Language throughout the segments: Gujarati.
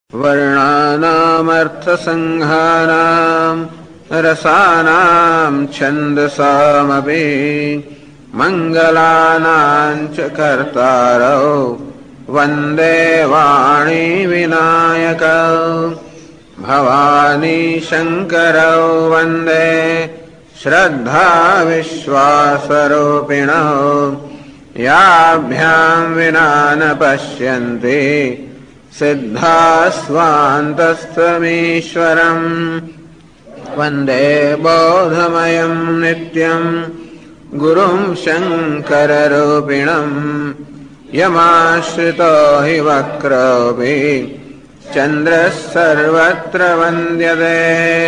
वर्णानामर्थसङ्घानाम् रसानाम् छन्दसामपि मङ्गलानाम् च कर्तारौ वन्दे वाणी विनायकौ भवानी शङ्करौ वन्दे श्रद्धा विश्वासरूपिणौ याभ्याम् विना न पश्यन्ति सिद्धास्वान्तस्थमीश्वरम् वन्दे बोधमयम् नित्यम् गुरुम् शङ्कररूपिणम् यमाश्रितो हि वक्रोऽपि चन्द्रः सर्वत्र वन्द्यते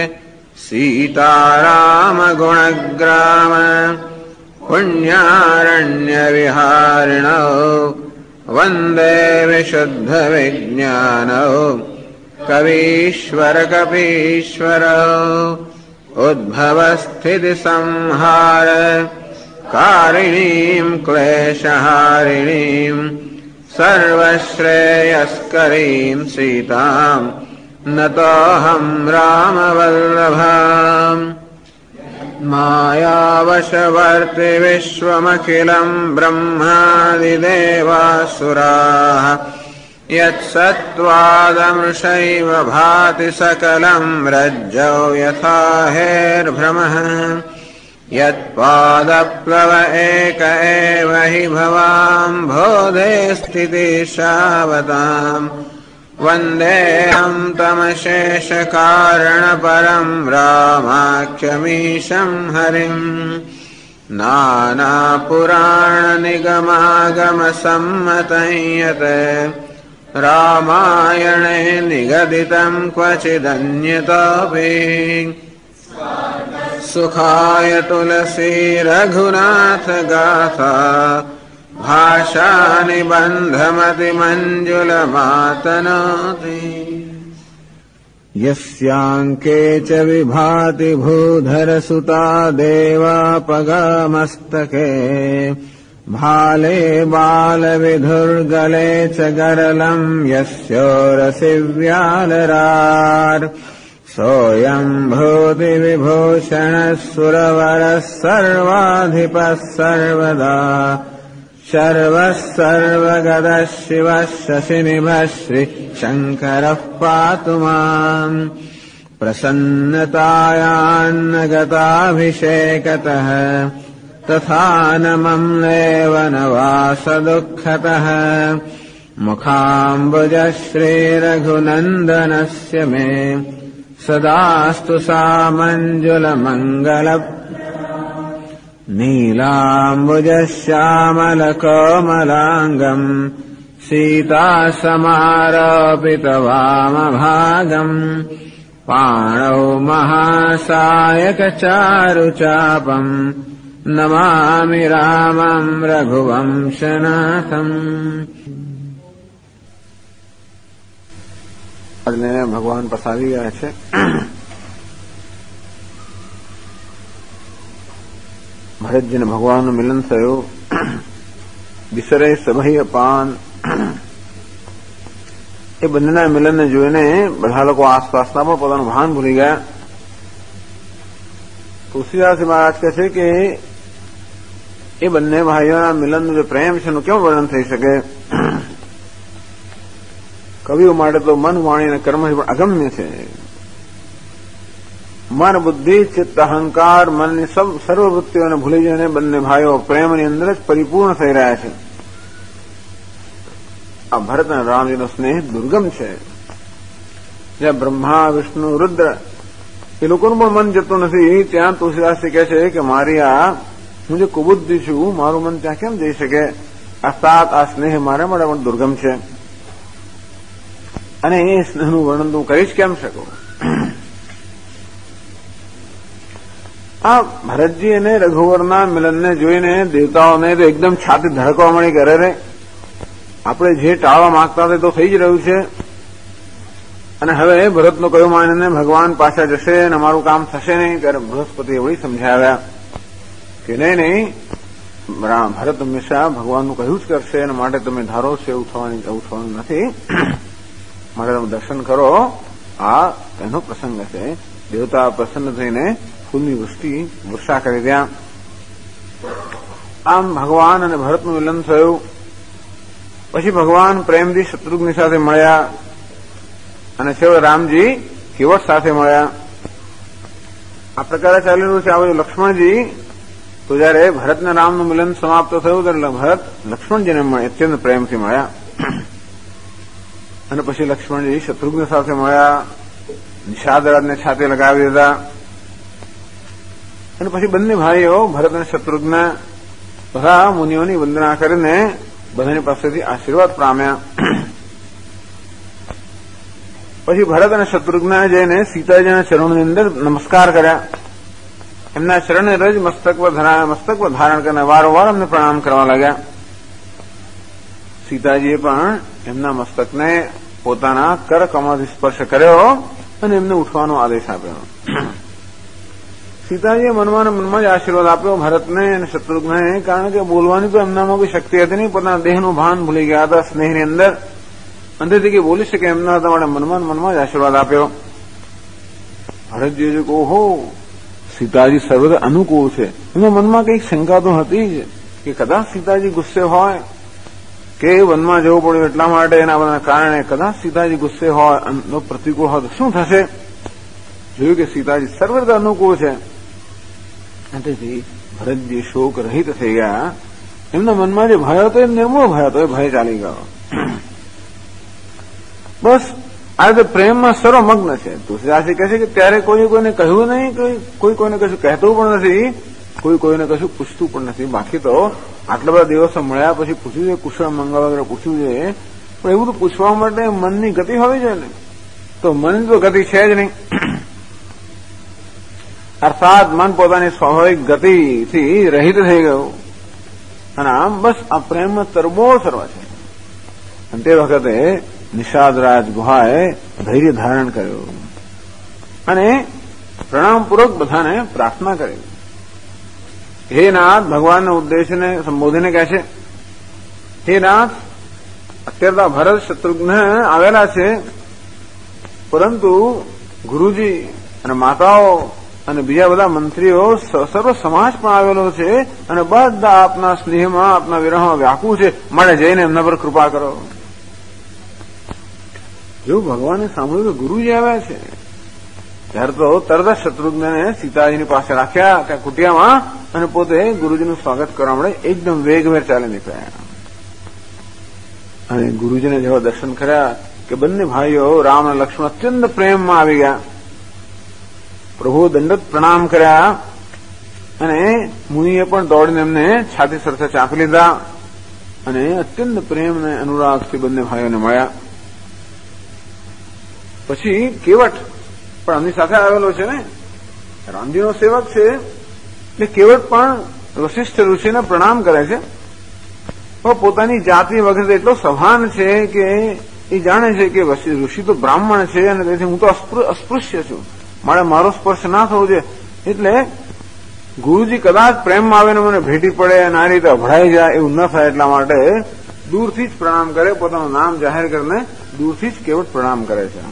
सीतारामगुणग्राम पुण्यारण्यविहारिणौ वन्दे विशुद्धविज्ञानौ कवीश्वरकपीश्वरौ उद्भवस्थितिसंहार कारिणीम् क्लेशहारिणीम् सर्वश्रेयस्करीम् सीताम् नतोऽहम् रामवल्लभाम् मायावशवर्ति विश्वमखिलम् ब्रह्मादिदेवासुराः यत्सत्त्वादमृषैव भाति सकलम् रज्जौ यथा हेर्भ्रमः यत्पादप्लव एक एव हि भवाम् बोधे स्थितिशावताम् वन्देऽहम् तमशेषकारणपरम् रामाख्यमीशम् हरिम् नानापुराणनिगमागमसम्मतं यत् रामायणे निगदितम् क्वचिदन्यतोऽपि सुखाय तुलसी रघुनाथ गाथा भाषानिबन्धमतिमञ्जुलमातनोति यस्याङ्के च विभाति भूधरसुता देवापगामस्तके भाले बालविधुर्गले च गरलम् यस्योरसि व्यालरार् सोऽयम् भूतिविभूषणः सुरवरः सर्वाधिपः सर्वदा शर्वः सर्वगतः शिवः शशिनिभः श्रीशङ्करः पातु माम् प्रसन्नतायान्न गताभिषेकतः तथा न मम्लेव न वासदुःखतः मुखाम्बुजः श्रीरघुनन्दनस्य मे सदास्तु सामञ्जुलमङ्गल नीलाम्बुजश्यामलकोमलाङ्गम् सीतासमारोपितवामभागम् पाणौ महासायकचारुचापम् नमामि रामम् रघुवंशनाथम्। ભગવાન પસાવી ગયા છે. ભરતજીને ભગવાનનું મિલન થયું. વિસરે સભય પાન. એ બંનેના મિલનને જોઈને બધા લોકો આસપાસના પણ પોતાનું ભાન ભૂલી ગયા. તુલસીદાસજી મહારાજ કહે છે કે એ બંને ભાઈઓના મિલનનું જે પ્રેમ છે એનું કેવું વર્ણન થઈ શકે. કવિઓ માટે તો મન વાણી અને કર્મ પણ અગમ્ય છે. મન બુદ્ધિ ચિત્ત અહંકાર મનની સર્વવૃત્તિઓને ભૂલી જઈને બંને ભાઈઓ પ્રેમની અંદર જ પરિપૂર્ણ થઈ રહ્યા છે. આ ભરત અને રામજીનો સ્નેહ દુર્ગમ છે. જ્યાં બ્રહ્મા વિષ્ણુ રુદ્ર એ લોકોનું પણ મન જતું નથી ત્યાં તુલસીદાસજી કહે છે કે મારી આ હું જે કુબુદ્ધિ છું મારું મન ત્યાં કેમ જઈ શકે. આ સ્નેહ મારા માટે પણ દુર્ગમ છે અને એ સ્નેહનું વર્ણન તું કરી જ કેમ શકો. આ ભરતજી અને રઘુવરના મિલનને જોઈને દેવતાઓને તો એકદમ છાતી ધડકવા મળી કરે રે આપણે જે ટાળવા માંગતા હતા તો થઈ જ રહ્યું છે. અને હવે ભરતનું કયું માનીને ભગવાન પાછા જશે અને અમારું કામ થશે નહીં. ત્યારે બૃહસ્પતિ એવડી સમજાવ્યા કે નહીં ભરત હંમેશા ભગવાનનું કહ્યું જ કરશે અને માટે તમે ધારો છો એવું થવાનું નથી. માટે તમે દર્શન કરો. આ એનો પ્રસંગ છે. દેવતા પ્રસન્ન થઈને ફૂલની વર્ષા કરી ત્યાં. આમ ભગવાન અને ભરતનું મિલન થયું. પછી ભગવાન પ્રેમથી શત્રુઘ્ન સાથે મળ્યા અને છેવટે રામજી કેવટ સાથે મળ્યા. આ પ્રકારે ચાલી રહ્યું છે. આ બધું લક્ષ્મણજી તો જયારે ભરતના રામનું મિલન સમાપ્ત થયું ત્યારે ભરત લક્ષ્મણજીને અત્યંત પ્રેમથી મળ્યા અને પછી લક્ષ્મણજી શત્રુઘ્ન સાથે મળ્યા. નિષાદરાજને છાતે લગાવી દીધા અને પછી બંને ભાઈઓ ભરત અને શત્રુઘ્ન બધા મુનિઓની વંદના કરીને બધાની પાસેથી આશીર્વાદ પામ્યા. પછી ભરત અને શત્રુઘ્ન જઈને સીતાજીના ચરણોની અંદર નમસ્કાર કર્યા. એમના ચરણે રજ મસ્તક પર ધારણ કરીને વારંવાર એમને પ્રણામ કરવા લાગ્યા. સીતાજીએ પણ એમના મસ્તકને પોતાના કરકમળથી સ્પર્શ કર્યો અને એમને ઉઠવાનો આદેશ આપ્યો. સીતાજીએ મનમાં જ આશીર્વાદ આપ્યો ભરતને અને શત્રુઘ્નને, કારણ કે બોલવાની તો એમનામાં કોઈ શક્તિ હતી નહીં. પોતાના દેહનું ભાન ભૂલી ગયા હતા સ્નેહની અંદર. અંદરથી કે બોલી શકે એમના હતા માટે મનમાં જ આશીર્વાદ આપ્યો. ભરતજીએ કહ્યું, ઓહો, સીતાજી સર્વદા અનુકૂળ છે. એમના મનમાં કંઈક શંકા તો હતી જ કે કદાચ સીતાજી ગુસ્સે હોય કે વનમાં જવું પડ્યું એટલા માટે એના બધા કારણે કદાચ સીતાજી ગુસ્સે હોય, પ્રતિકૂળ હોય તો શું થશે. જોયું કે સીતાજી સર્વદા અનુકૂળ છે. તેથી ભરતજી શોક રહિત થઈ ગયા. એમના મનમાં જે ભય હતો એ નિર્મૂળ ભય હતો, એ ભય ચાલી ગયો. બસ આ રીતે પ્રેમમાં સર્વમગ્ન છે. તુલસીદાસજી કહે છે કે ત્યારે કોઈને કહ્યું નહીં, કોઈ કોઈને કશું કહેતું પણ નથી, કોઈ કોઈને કશું પૂછતું પણ નથી. બાકી તો આટલા બધા દિવસો મળ્યા પછી પૂછ્યું છે, કુશળ મંગળ વગેરે પૂછ્યું છે, પણ એવું તો પૂછવા માટે મનની ગતિ હોવી જોઈએ ને. તો મનની તો ગતિ છે જ નહીં. અર્થાત મન પોતાની સ્વાભાવિક ગતિથી રહિત થઈ ગયું અને આમ બસ આ પ્રેમમાં તરબોળ સર્વ છે. અને તે વખતે નિષાદરાજ ગુહાએ ધૈર્ય ધારણ કર્યું અને પ્રણામપૂર્વક બધાને પ્રાર્થના કરી. હે નાથ, ભગવાનના ઉદ્દેશને સંબોધીને કહે છે, હે નાથ, અત્યારે ભરત શત્રુઘ્ન આવેલા છે, પરંતુ ગુરુજી અને માતાઓ અને બીજા બધા મંત્રીઓ સર્વ સમાજ પણ આવેલો છે અને બધા આપના સ્નેહમાં આપના વિરહમાં વ્યાકુળ છે. માટે જઈને એમના પર કૃપા કરો. જો ભગવાને સાંભળ્યું કે ગુરુજી આવ્યા છે ત્યારે તો તરત જ શત્રુઘ્નને સીતાજીની પાસે રાખ્યા ત્યાં કુટિયામાં અને પોતે ગુરુજીનું સ્વાગત કરવા માટે એકદમ વેગભેર ચાલી નીકળ્યા. અને ગુરુજીને જેવા દર્શન કર્યા કે બંને ભાઈઓ રામ અને લક્ષ્મણ અત્યંત પ્રેમમાં આવી ગયા. પ્રભુ દંડવત પ્રણામ કર્યા અને મુનિએ પણ દોડીને એમને છાતી સરસે ચાંપી લીધા અને અત્યંત પ્રેમ અને અનુરાગથી બંને ભાઈઓને મળ્યા. પછી કેવટ પણ એમની સાથે આવેલો છે ને, રામજીનો સેવક છે, એટલે કેવટ પણ વશિષ્ઠ ઋષિને પ્રણામ કરે છે. પણ પોતાની જાતિ વખતે એટલો સભાન છે કે એ જાણે છે કે ઋષિ તો બ્રાહ્મણ છે અને તેથી હું તો અસ્પૃશ્ય છું, મારો સ્પર્શ ના થવો જોઈએ. એટલે ગુરુજી કદાચ પ્રેમમાં આવીને મને ભેટી પડે અને આ રીતે અભડાઈ જાય એવું ન થાય એટલા માટે દૂરથી જ પ્રણામ કરે. પોતાનું નામ જાહેર કરીને દૂરથી જ કેવટ પ્રણામ કરે છે.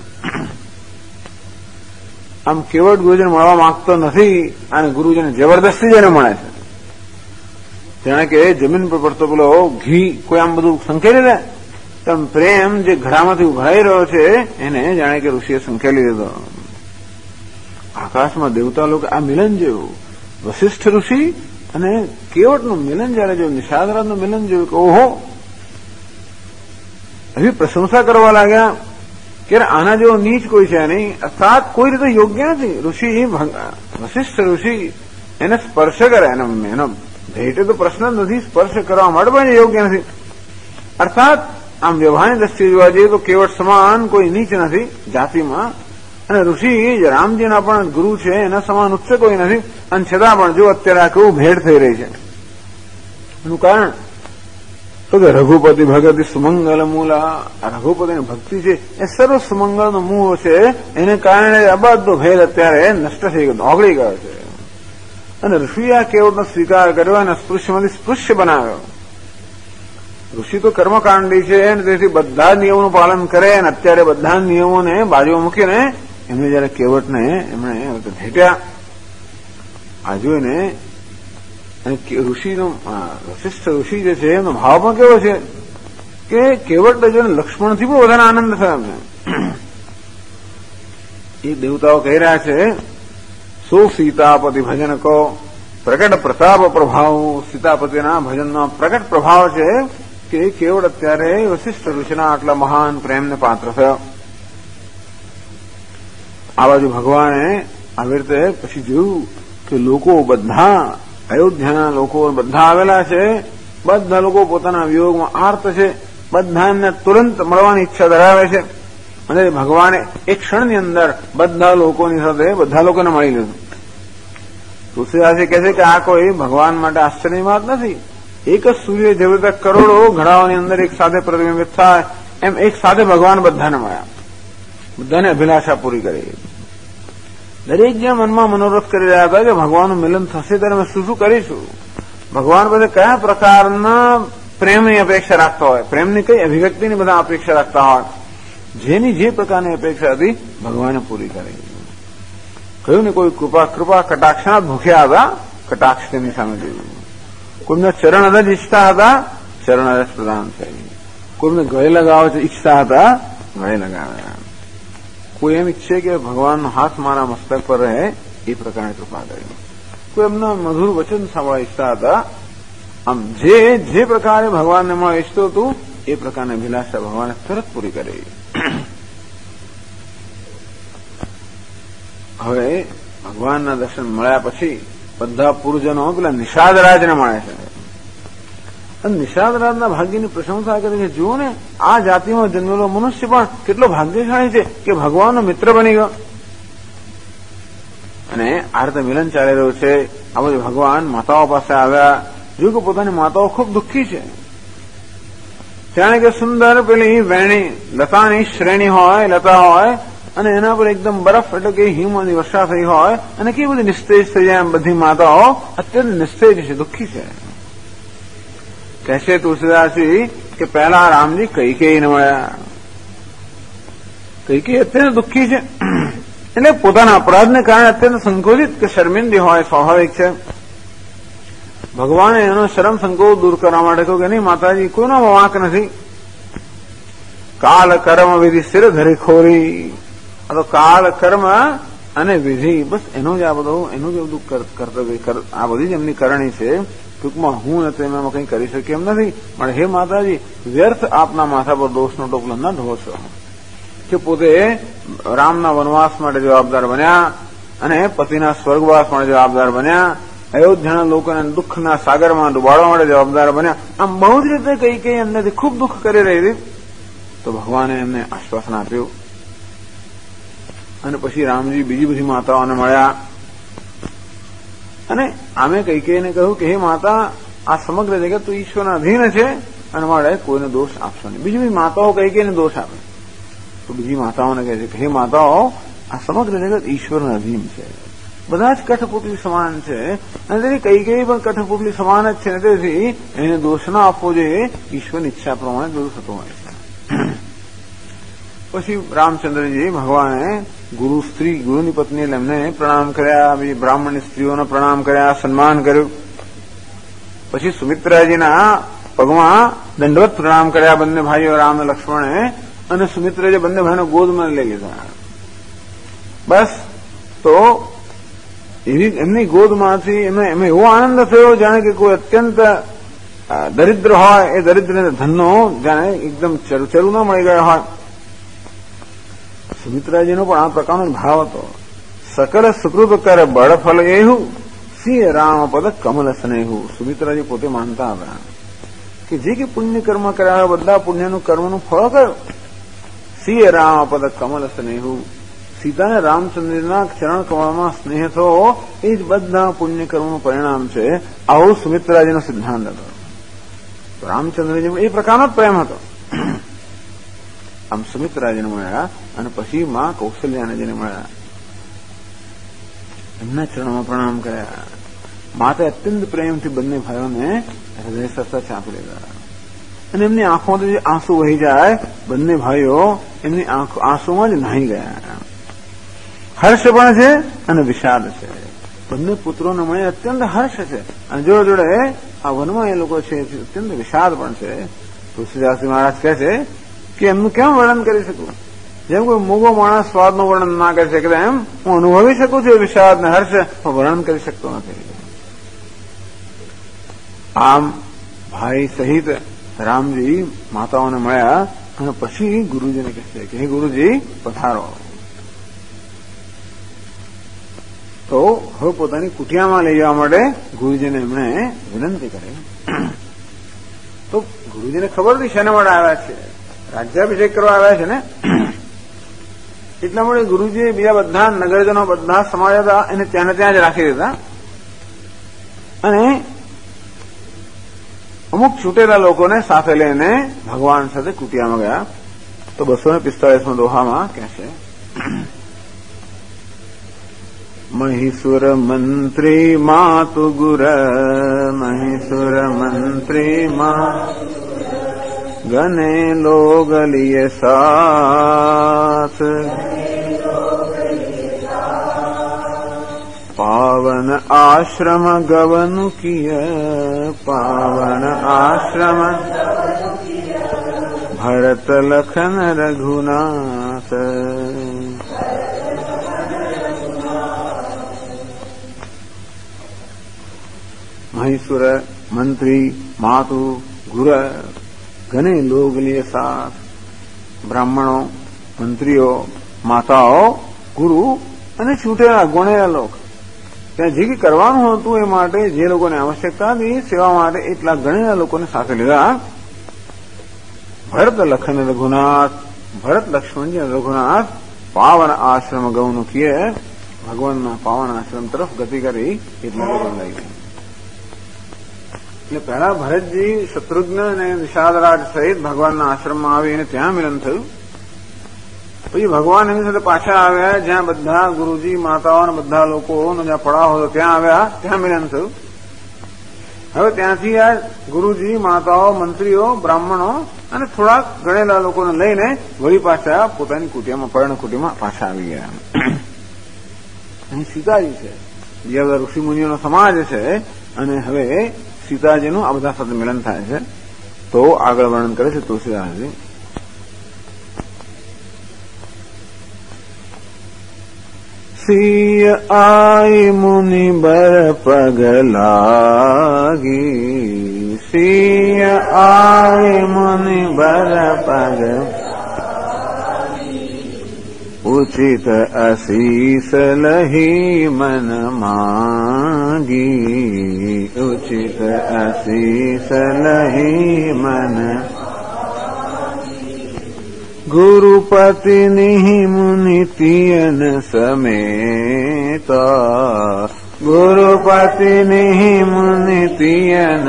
આમ કેવટ ગુરુજીને મળવા માંગતો નથી અને ગુરુજીને જબરદસ્તી જઈને મળે છે. જાણે કે જમીન પર પડતો પેલો ઘી કોઈ આમ બધું સંકેલી દે તેમ પ્રેમ જે ઘડામાંથી ઉઘાઈ રહ્યો છે એને જાણે કે ઋષિએ સંકેલી દીધો. આકાશમાં દેવતા લોકો આ મિલન જેવું, વશિષ્ઠ ઋષિ અને કેવટનું મિલન જયારે જોયું, નિષાદરાજનું મિલન જોયું કે ઓહો, એવી પ્રશંસા કરવા લાગ્યા કે આના જેવો નીચ કોઈ છે નહીં, અર્થાત કોઈ રીતે યોગ્ય નથી. ઋષિ વશિષ્ઠ ઋષિ એને સ્પર્શ કરે, એનો ભેટે તો પ્રશ્ન જ નથી, સ્પર્શ કરવા માટે પણ યોગ્ય નથી. અર્થાત આમ વ્યવહારની દ્રષ્ટિએ જોવા જઈએ તો કેવટ સમાન કોઈ નીચ નથી જાતિમાં, અને ઋષિ રામજીના પણ ગુરુ છે એના સમાન ઉચ્ચ કોઈ નથી. અને છતાં પણ જો અત્યારે આ કેવું ભેટ થઈ રહી છે, એનું કારણ તો કે રઘુપતિ ભગતિ સુમંગલ મૂલા. રઘુપતિની ભક્તિ છે એ સર્વ સુમંગળનો મૂળ છે, એને કારણે આ બધો ભેદ અત્યારે નષ્ટ થઈ ગયો, ઓગળી ગયો છે. અને ઋષિએ આ કેવટનો સ્વીકાર કર્યો અને સ્પૃશ્યમાંથી સ્પૃશ્ય બનાવ્યો. ઋષિ તો કર્મકાંડી છે અને તેથી બધા નિયમોનું પાલન કરે અને અત્યારે બધા નિયમોને બાજુમાં મૂકીને એમને જયારે કેવટને એમણે ભેટ્યા આ જોઈને ઋષિનો વશિષ્ઠ ઋષિ જે છે એમનો ભાવ પણ કેવો છે કે કેવટને જોઈને લક્ષ્મણથી પણ વધારે આનંદ થયો એમને. એ દેવતાઓ કહી રહ્યા છે સો સીતાપતિ ભજન કો પ્રગટ પ્રતાપ પ્રભાવ. સીતાપતિના ભજનનો પ્રગટ પ્રભાવ છે કે કેવળ અત્યારે વશિષ્ઠ ઋષિના આટલા મહાન પ્રેમને પાત્ર થયો. આ બાજુ ભગવાને આવી રીતે પછી જોયું કે લોકો બધા અયોધ્યાના લોકો બધા આવેલા છે. બધા લોકો પોતાના વિયોગમાં આર્ત છે. બધા એમને તુરંત મળવાની ઈચ્છા ધરાવે છે અને ભગવાને એક ક્ષણની અંદર બધા લોકોની સાથે બધા લોકોને મળી લીધું. તુલસીદાસજી કહે છે કે આ કોઈ ભગવાન માટે આશ્ચર્યની વાત નથી. એક જ સૂર્ય જેવી રીતે કરોડો ઘડાઓની અંદર એક સાથે પ્રતિબિંબિત થાય એમ એક સાથે ભગવાન બધાને મળ્યા. બધાને અભિલાષા પૂરી કરી. દરેક જે મનમાં મનોરથ કરી રહ્યા હતા કે ભગવાનનું મિલન થશે ત્યારે અમે શું શું કરીશું, ભગવાન પાસે કયા પ્રકારના પ્રેમની અપેક્ષા રાખતા હોય, પ્રેમની કઈ અભિવ્યક્તિની બધા અપેક્ષા રાખતા હોય, જેની જે પ્રકારની અપેક્ષા હતી ભગવાને પૂરી કરી. કહ્યું ને કોઈ કૃપા કટાક્ષના ભૂખ્યા હતા, કટાક્ષ તેની સામે જોયું. કોઈને ચરણ જ ઈચ્છતા હતા, ચરણ જ પ્રદાન થઈ. કોઈને ગળે લગાવવા ઈચ્છતા હતા, ગળે લગાવ્યા. કોઈ એમ ઈચ્છે કે ભગવાનનો હાથ મારા મસ્તક પર રહે એ પ્રકારની કૃપા કરી. કોઈ એમના મધુર વચન સાંભળવા ઈચ્છતા હતા. આમ જે પ્રકારે ભગવાનને મળવા ઈચ્છતું હતું એ પ્રકારની અભિલાષા ભગવાને તરત પૂરી કરી. હવે ભગવાનના દર્શન મળ્યા પછી બધા પુરજનો પેલા નિષાદરાજને મળે છે અને નિષાદરાજના ભાગ્યની પ્રશંસા કરે છે. જુઓ ને આ જાતિમાં જન્મેલો મનુષ્ય પણ કેટલો ભાગ્યશાળી છે કે ભગવાનનો મિત્ર બની ગયો. અને આ રીતે મિલન ચાલી રહ્યું છે. આ બધું ભગવાન માતાઓ પાસે આવ્યા. જો કે પોતાની માતાઓ ખૂબ દુઃખી છે. જાણે કે સુંદર પેલી વેણી લતાની શ્રેણી હોય, લતા હોય અને એના પર એકદમ બરફ એટલે કે હિમની વર્ષા થઈ હોય અને કેવી બધી નિસ્તેજ થઈ જાય. એમ બધી માતાઓ અત્યંત નિસ્તેજ છે, દુઃખી છે. કહેશે તુલસીદાસજી કે પહેલા રામજી કૈકેયીને મળ્યા. કૈકેયી અત્યંત દુઃખી છે એટલે પોતાના અપરાધને કારણે અત્યંત સંકોચિત કે શર્મિંદી હોય, સ્વાભાવિક છે. ભગવાને એનો શરમ સંકોચ દૂર કરવા માટે કહ્યું કે નહીં માતાજી કોઈનો વાંક નથી. કાલ કર્મ વિધિ શિર ધરી ખોરી. આ તો કાળ કર્મ અને વિધિ બસ એનું જ આ બધું કર્તવ્ય, આ બધી જ એમની કરણી છે. ટૂંકમાં હું નથી એમાં કંઈ કરી શકી એમ નથી. પણ હે માતાજી વ્યર્થ આપના માથા પર દોષનો ટોપલો ન ઢો છો કે પોતે રામના વનવાસ માટે જવાબદાર બન્યા અને પતિના સ્વર્ગવાસ માટે જવાબદાર બન્યા, અયોધ્યાના લોકોને દુઃખના સાગરમાં ડુબાડવા માટે જવાબદાર બન્યા. આમ બહુ જ રીતે કઈ અંદરથી ખૂબ દુઃખ કરી રહી હતી. તો ભગવાને એમને આશ્વાસન આપ્યું અને પછી રામજી બીજી બધી માતાઓને મળ્યા અને આમે કૈકેયીને કહ્યું કે હે માતા આ સમગ્ર જગત તો ઈશ્વરના અધીન છે અને મારે કોઈને દોષ આપશો નહીં. બીજી બધી માતાઓ કૈકેયીને દોષ આપે તો બીજી માતાઓને કહે છે કે હે માતાઓ આ સમગ્ર જગત ઈશ્વરના અધીન છે, બધા જ કઠપુતળી સમાન છે અને તેથી કૈકેયી પણ કઠપુતળી સમાન જ છે. તેથી એને દોષ ના આપવો જોઈએ, ઈશ્વરની ઈચ્છા પ્રમાણે બધું થતું હોય છે. પછી રામચંદ્રજી ભગવાને ગુરુની પત્ની એમને પ્રણામ કર્યા, બીજી બ્રાહ્મણની સ્ત્રીઓને પ્રણામ કર્યા, સન્માન કર્યું. પછી સુમિત્રાજીના પગમાં દંડવત પ્રણામ કર્યા બંને ભાઈઓ રામ અને લક્ષ્મણે અને સુમિત્રાજી બંને ભાઈનો ગોદમાં લઈ લીધા. બસ તો એમની ગોદમાંથી એમને એવો આનંદ થયો જાણે કે કોઈ અત્યંત દરિદ્ર હોય એ દરિદ્ર ધનનો જાણે એકદમ ચરું ન મળી ગયો હોય. સુમિત્રાજીનો પણ આ પ્રકારનો ભાવ હતો. સકલ સુકૃત કર બળ ફલ એવું સિંહ રામ પદ કમલ સ્નેહુ. સુમિત્રાજી પોતે માનતા હતા કે જે કે પુણ્ય કર્મ કર્યા હોય બધા પુણ્યનું કર્મનું ફળ કયું? સિંહ રામ પદ કમલ સ્નેહુ. સીતાને રામચંદ્રના ચરણ કમળમાં સ્નેહ થયો એ જ બધા પુણ્ય કર્મનું પરિણામ છે. આવું સુમિત્રાજીનો સિદ્ધાંત હતો. રામચંદ્રજી એ પ્રકારનો જ પ્રેમ હતો. આમ સુમિત્રાજીને મળ્યા અને પછી માં કૌશલ્યાજીને મળ્યા, એમના ચરણોમાં પ્રણામ કર્યા. માતે અત્યંત પ્રેમથી બંને ભાઈઓને હૃદય સરસા ચાંપી લીધા. અને એમની આંખોમાંથી જે આંસુ વહી જાય, બંને ભાઈઓ એમની આંસુમાં જ નાહી ગયા. હર્ષ પણ છે અને વિષાદ છે. બંને પુત્રોને મળે અત્યંત હર્ષ છે અને જોડે જોડે આ વનમાં એ લોકો છે અત્યંત વિષાદ પણ છે. તુલસીદાસજી મહારાજ કહે છે કે એમનું કેમ વર્ણન કરી શકું? જેમ કોઈ મૂગો માણસ સ્વાદનું વર્ણન ના કરી શકે એમ હું અનુભવી શકું છું વિષાદ ને હર્ષ, પણ વર્ણન કરી શકતો નથી. આમ ભાઈ સહિત રામજી માતાઓને મળ્યા અને પછી ગુરુજીને કહે છે કે હે ગુરુજી પધારો. તો હવે પોતાની કુટિયામાં લઈ જવા માટે ગુરુજીને એમણે વિનંતી કરી. તો ગુરુજીને ખબર હતી શેના માટે આવ્યા છે, રાજ્યાભિષેક કરવા આવ્યા છે ને, એટલા માટે ગુરુજીએ બીજા બધા નગરજનો બધા સમાજ હતા એને ત્યાં જ રાખી દીધા અને અમુક છૂટેલા લોકોને સાથે લઈને ભગવાન સાથે કુટિયામાં ગયા. તો 245માં દોહામાં કહે છે મહીસુર મંત્રી માતુ ગુર, મહીસુર મંત્રી મા ગને લોગલિય સાથ, પાવન આશ્રમ ગવનુ કિય, પાવન આશ્રમ ભરત લખન રઘુનાથ. મહીસુર મંત્રી માતુ ગુર ઘને લોગલિય સાથ, બ્રાહ્મણો, મંત્રીઓ, માતાઓ, ગુરુ અને છૂટેલા ગોણેલા લોક ત્યાં જે કંઈ કરવાનું હતું એ માટે જે લોકોને આવશ્યકતા હતી સેવા માટે એટલા ગણેલા લોકોને સાથે લીધા. ભરત લખન રઘુનાથ, ભરત લક્ષ્મણજી અને રઘુનાથ પાવન આશ્રમ ગૌનું કીએ ભગવાનના પાવન આશ્રમ તરફ ગતિ કરી એટલા લોકો લઈ ગયા. એટલે પહેલા ભરતજી શત્રુઘ્ન અને નિષાદરાજ સહિત ભગવાનના આશ્રમમાં આવી અને ત્યાં મિલન થયું. પછી ભગવાન એમની સાથે પાછા આવ્યા જ્યાં બધા ગુરુજી માતાઓ અને બધા લોકોનો જ્યાં પડાવ હતો ત્યાં આવ્યા, ત્યાં મિલન થયું. હવે ત્યાંથી આ ગુરુજી માતાઓ, મંત્રીઓ, બ્રાહ્મણો અને થોડાક ગણેલા લોકોને લઈને વળી પાછા પોતાની કુટિયામાં પર્ણકુટીમાં પાછા આવી ગયા. અહીં સીતાજી છે, બીજા બધા ઋષિમુનિઓનો સમાજ છે અને હવે સીતાજીનું આ બધા સાથે મિલન થાય છે. તો આગળ વર્ણન કરે છે તુલસીદાસજી. સિય આય મુનિ બર પગ લાગી, સિય આય મુનિ બર પગ ઉચિત અશીષ લહી મન માંગી, ઉચિત અશીષ લહી મન ગુરુપતિ નિહિ મુનિ તિયન સમેતા, ગુરુપતિ નિહિ મુનિ તિયન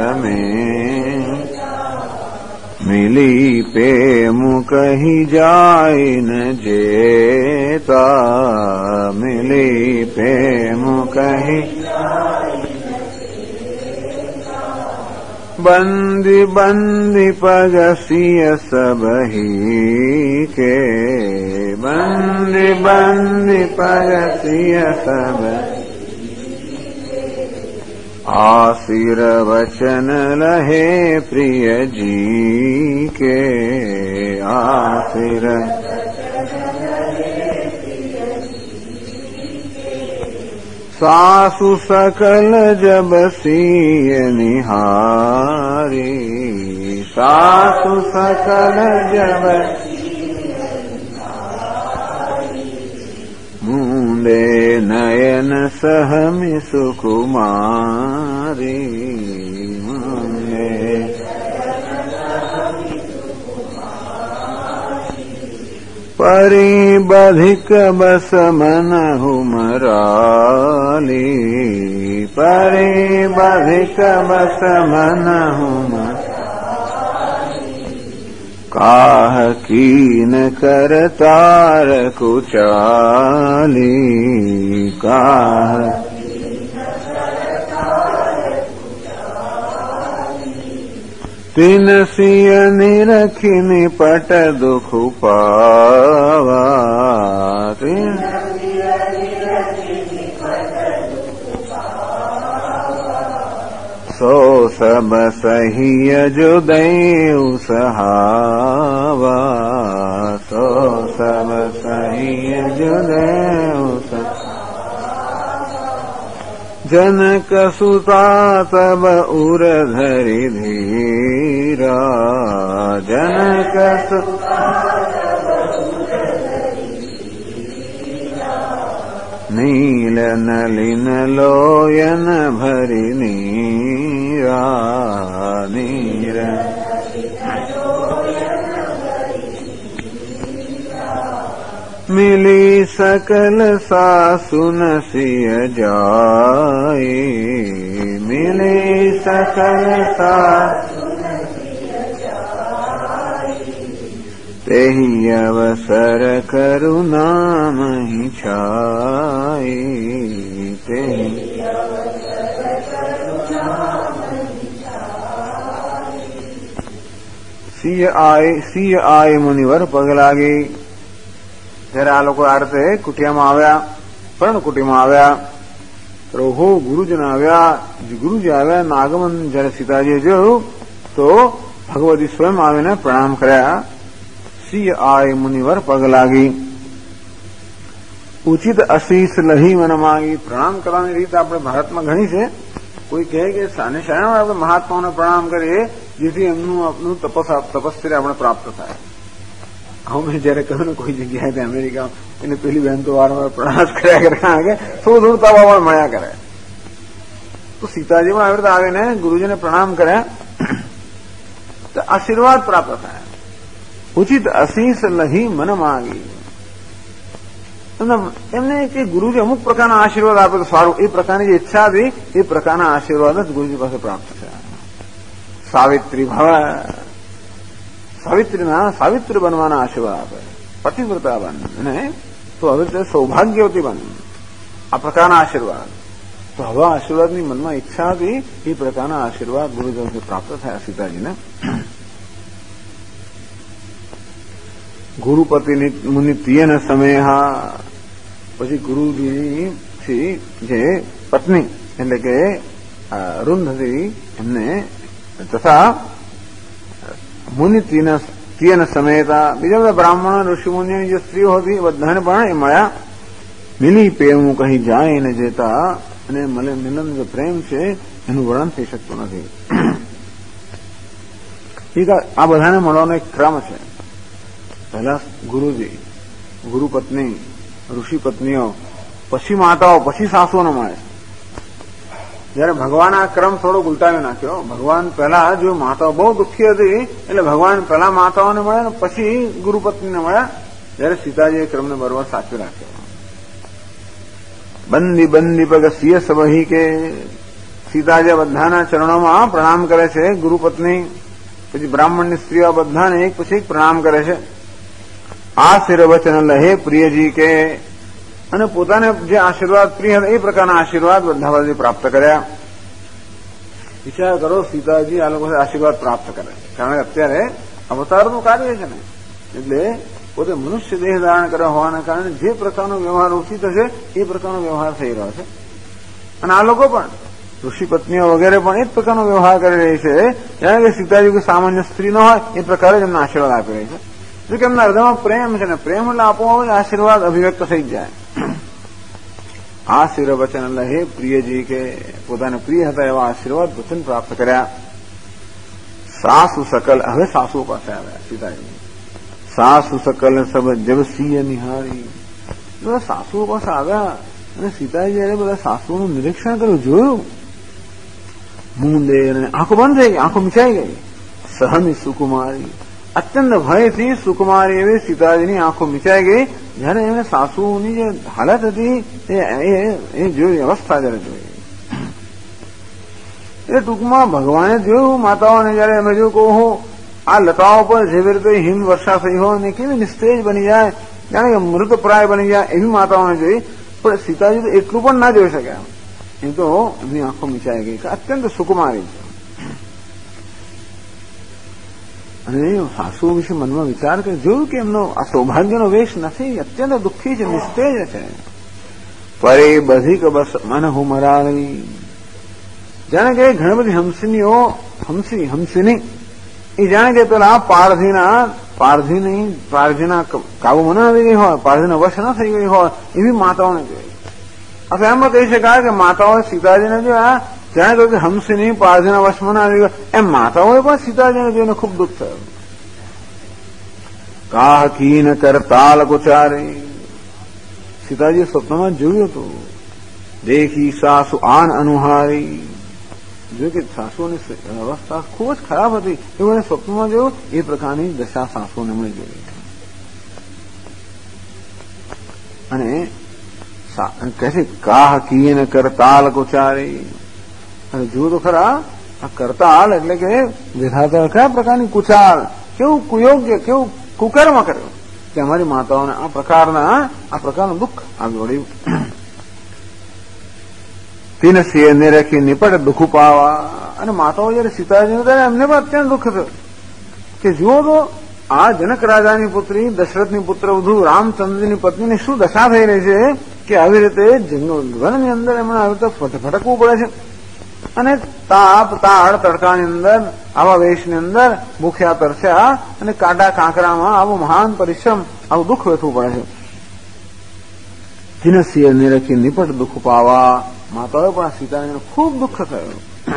સમેતા, મિલી પ્રેમુ કહી જાય ન જેતા, મિલી પ્રેમુ કહી બંદી બંદી પગસિય સબહી કે, બંદી બંદી પગસિય સબ આશિર વચન લહે પ્રિયજી કે, આશિર સાસુ સકલ જબ સિય નિહારી, સાસુ સકલ જબ મુંડે નયન સહમિ સુકુમારી, મુંડે પરિબધિક બસ મનહુ મરાલી, પરિબધિક બસ મનહુ કાહ કીન કર તાર કુચાલી, કાહ તીન સિંહ નિરખી નિપટ દુઃખ પાવા. સો સબ સહિય જુદૈવ સહાવા. સો સબ સહિય જુદૈવ જનક સુતા તબ ઉર ધરી ધીરા. જનક નીલ નલિન લોયન ભરી નીરા. નીર મિલી સકલ સાસુન સિય જાય. મિલી સકલ સાસુન તેહી અવસર કરુણા મહી છાઈ. તેહી સિંહ આય મુનિવર પગ લાગી. જયારે આ લોકો આ રીતે કુટિયામાં આવ્યા, પર્ણકુટીમાં આવ્યા, રોહો ગુરુજન આવ્યા. ગુરુજી આવ્યા ના આગમન જયારે સીતાજીએ જોયું તો ભગવતી સ્વયં આવીને પ્રણામ કર્યા. સિંહ આય મુનિવર પગ લાગી. ઉચિત અશીષ લહી મન માંગી. પ્રણામ કરવાની રીત આપણે ભારતમાં ઘણી છે. કોઈ કહે કે સાને શરણમાં આપણે મહાત્માઓને પ્રણામ કરીએ જેથી એમનું આપનું તપસ્યા આપણે પ્રાપ્ત થાય. અમે જયારે કહ્યું ને કોઈ જગ્યાએ અમેરિકા એને પેલી બહેન તો વારંવાર પ્રણામ કર્યા કરે, થોડું થોડું તવા પણ મળ્યા કરે. તો સીતાજીમાં આવી રીતે આવીને ગુરુજીને પ્રણામ કર્યા તો આશીર્વાદ પ્રાપ્ત થાય. ઉચિત અશીષ લહી મન માંગી. એમને કે ગુરુજી અમુક પ્રકારના આશીર્વાદ આપે તો સારું, એ પ્રકારની જે ઈચ્છા હતી એ પ્રકારના આશીર્વાદ જ ગુરુજી પાસે પ્રાપ્ત થયા. સાવિત્રી ભાવ, સાવિત્રી બનવાના આશીર્વાદ આપે. પતિવ્રતા બન અને તો હવે તે સૌભાગ્યવતી બન, આ પ્રકારના આશીર્વાદ. તો હવે આશીર્વાદની મનમાં ઈચ્છા હતી એ પ્રકારના આશીર્વાદ ગુરુજીથી પ્રાપ્ત થયા સીતાજીને. ગુરુપતિ મુનિ તિયન સમયહા. પછી ગુરુજીથી જે પત્ની એટલે કે અરુંધતી એમને તથા મુનિ તિયન સમેતા બીજા બધા બ્રાહ્મણ ઋષિમુનિની જે સ્ત્રીઓ હતી એ બધાને પણ એ મળ્યા. મિલી પ્રેમ કહી જાય ને જેતા. અને મિલન જે પ્રેમ છે એનું વર્ણન થઈ શકતું નથી. આ બધાને મળવાનો એક ક્રમ છે. પહેલા ગુરુજી, ગુરુપત્ની, ઋષિપત્નીઓ, પછી માતાઓ, પછી સાસુઓને મળે. જયારે ભગવાન આ ક્રમ થોડો ઉલટાવી નાખ્યો. ભગવાન પહેલા જો માતાઓ બહુ દુઃખી હતી એટલે ભગવાન પહેલા માતાઓને મળ્યા ને પછી ગુરુપત્નીને મળ્યા. જયારે સીતાજીએ ક્રમને બરોબર સાચવી રાખ્યો. બંદી બંદી પગ સિય સબહી કે. સીતાજી બધાના ચરણોમાં પ્રણામ કરે છે. ગુરુપત્ની પછી બ્રાહ્મણની સ્ત્રીઓ બધાને એક પછી એક પ્રણામ કરે છે. આ શિરવચન લહે પ્રિયજી કે. અને પોતાને જે આશીર્વાદ પ્રિય હતા એ પ્રકારના આશીર્વાદ બધા બધા પ્રાપ્ત કર્યા. વિચાર કરો, સીતાજી આ લોકો આશીર્વાદ પ્રાપ્ત કરે, કારણ કે અત્યારે અવતારનું કાર્ય છે ને, એટલે પોતે મનુષ્ય દેહ ધારણ કરવા હોવાના કારણે જે પ્રકારનો વ્યવહાર ઉચિત હશે એ પ્રકારનો વ્યવહાર થઈ રહ્યો છે. અને આ લોકો પણ ઋષિપત્નીઓ વગેરે પણ એ જ પ્રકારનો વ્યવહાર કરી રહી છે. જાણે કે સીતાજી કોઈ સામાન્ય સ્ત્રી ન હોય એ પ્રકારે જ એમને આશીર્વાદ આપી રહી છે. જો કે એમના હૃદયમાં પ્રેમ છે ને, પ્રેમ એટલે આપોઆપ આશીર્વાદ અભિવ્યક્ત થઈ જ જાય. આ શિર વચન લહે પ્રિયજી કે. પોતાને પ્રિય હતા એવા આશીર્વાદ વચન પ્રાપ્ત કર્યા. સાસુ સકલ, હવે સાસુ પાસે આવ્યા સીતાજી. સાસુ સકલ સબ જબ સિંહ નિહારી. બધા સાસુઓ પાસે આવ્યા અને સીતાજી જયારે બધા સાસુઓનું નિરીક્ષણ કર્યું, જોયું, મુંદે અને આંખો બંધ થઈ ગઈ, આંખો મીચાઈ ગઈ. સહની સુકુમારી, અત્યંત ભયથી સુકુમારી એવી સીતાજીની આંખો મીચાઈ ગઈ. જયારે એમને સાસુની જે હાલત હતી એ જોઈ, અવસ્થા જયારે જોઈ. એટલે ટૂંકમાં ભગવાને જોયું માતાઓને, જયારે અમે જોયું કે ઓહો આ લતાઓ પર જેવી રીતે હિમ વર્ષા થઈ હોય ને કેવી નિસ્તેજ બની જાય, જાણે કે મૃતપ્રાય બની જાય એવી માતાઓને જોઈ. પણ સીતાજી તો એટલું પણ ના જોઈ શક્યા. એ તો એમની આંખો મીચાઈ ગઈ કે અત્યંત સુકુમારી છે. અને સાસુ વિશે મનમાં વિચાર કરી જોયું કે એમનો આ સૌભાગ્યનો વેશ નથી, અત્યંત દુઃખી છે, નિસ્તેજ છે. પરે બધી કે બસ મન હું મરાળી. જાણે કે ઘણી બધી હંસનીઓ હંસિની એ જાણે કે પેલા પારધીના કાબુમાં ન આવી ગઈ હોય, પારધીના વશ ન થઈ ગઈ હોય એવી માતાઓને જોઈ. અથવા એમ કહી શકાય કે માતાઓએ સીતાજીને જોયા, જાણે કે હંસિની પારધીના વશમાં ન આવી ગયો, એમ માતાઓએ પણ સીતાજીને જોઈને ખૂબ દુઃખ થયું. કાહ કીન કરતાલ કુચારી. સીતાજી સ્વપ્નમાં જોયું હતું, દેખી સાસુ આન અનુહારી. જોયું કે સાસુની અવસ્થા ખૂબ જ ખરાબ હતી, એવું એને સ્વપ્નમાં જોયું. એ પ્રકારની દશા સાસુને એમણે જોઈ. અને કહે છે કાહ કીન કરતાલ કુચારી. અને જુઓ તો ખરા, આ કરતાલ એટલે કે વિધાતા કયા પ્રકારની કુચાલ, કેવું કુયોગ્ય, કેવું કુકર્મ કર્યું કે અમારી માતાઓને આ પ્રકારનું દુઃખ આવી વળ્યું. તીને સિંહ નિરખી નિપટ દુઃખ પાવા. અને માતાઓ જયારે સીતાજીને ત્યારે એમને પણ અત્યંત દુઃખ થયું કે જુઓ તો આ જનક રાજાની પુત્રી, દશરથની પુત્રવધુ, રામચંદ્રની પત્નીને શું દશા થઈ રહી છે કે આવી રીતે વનની અંદર એમણે આવી રીતે ભટકવું પડે છે. અને તાપ તાળ તડકાની અંદર, આવા વેશની અંદર ભૂખ્યા તરસ્યા અને કાંટા કાંકરામાં આવો મહાન પરિશ્રમ, આવું દુઃખ વેઠવું પડે છે. જીનસિંહ નિરખી નિપટ દુઃખ પાવા. માતાઓએ પણ સીતાજીને ખૂબ દુઃખ થયું.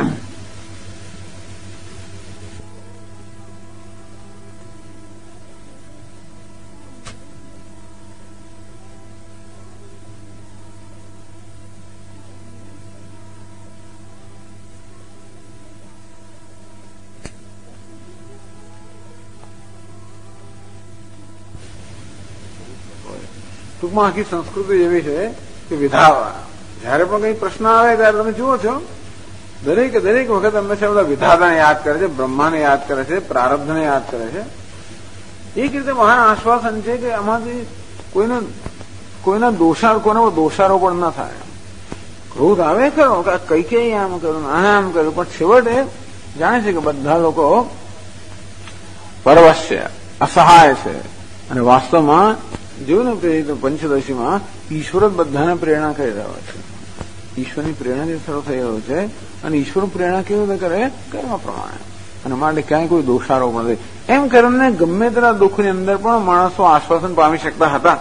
ટૂંકમાં આખી સંસ્કૃતિ એવી છે કે વિધાવા, જયારે પણ કઈ પ્રશ્ન આવે ત્યારે તમે જુઓ છો દરેક વખત હંમેશા બધા વિધાતાને યાદ કરે છે, બ્રહ્માને યાદ કરે છે, પ્રારબ્ધને યાદ કરે છે. એક રીતે મહાન આશ્વાસન છે કે આમાંથી કોઈના દોષારોપણ ન થાય. ક્રોધ આવે ખરો કે કઈ આમ કર્યું, આમ કર્યું, પણ છેવટે જાણે છે કે બધા લોકો પરવશ છે, અસહાય છે. અને વાસ્તવમાં જોયું ને પંચદશીમાં ઈશ્વર જ બધાને પ્રેરણા કરી રહ્યો છે. ઈશ્વરની પ્રેરણાથી શરૂ થઈ રહ્યો છે. અને ઈશ્વર પ્રેરણા કેવી રીતે કરે? કર્મ પ્રમાણે. અને માટે ક્યાંય કોઈ દોષારોપણ નથી. એમ કરીને ગમે તેના દુઃખની અંદર પણ માણસો આશ્વાસન પામી શકતા હતા.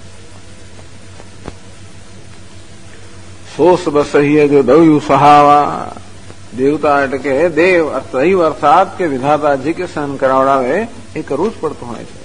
સોસ બસહીએ જો દવ્યું સહાવા. દેવતા એટલે કે દેવ દૈવ અર્થાત કે વિધાતા જે કે સહન કરાવડાવે એ કરવું જ પડતું હોય છે.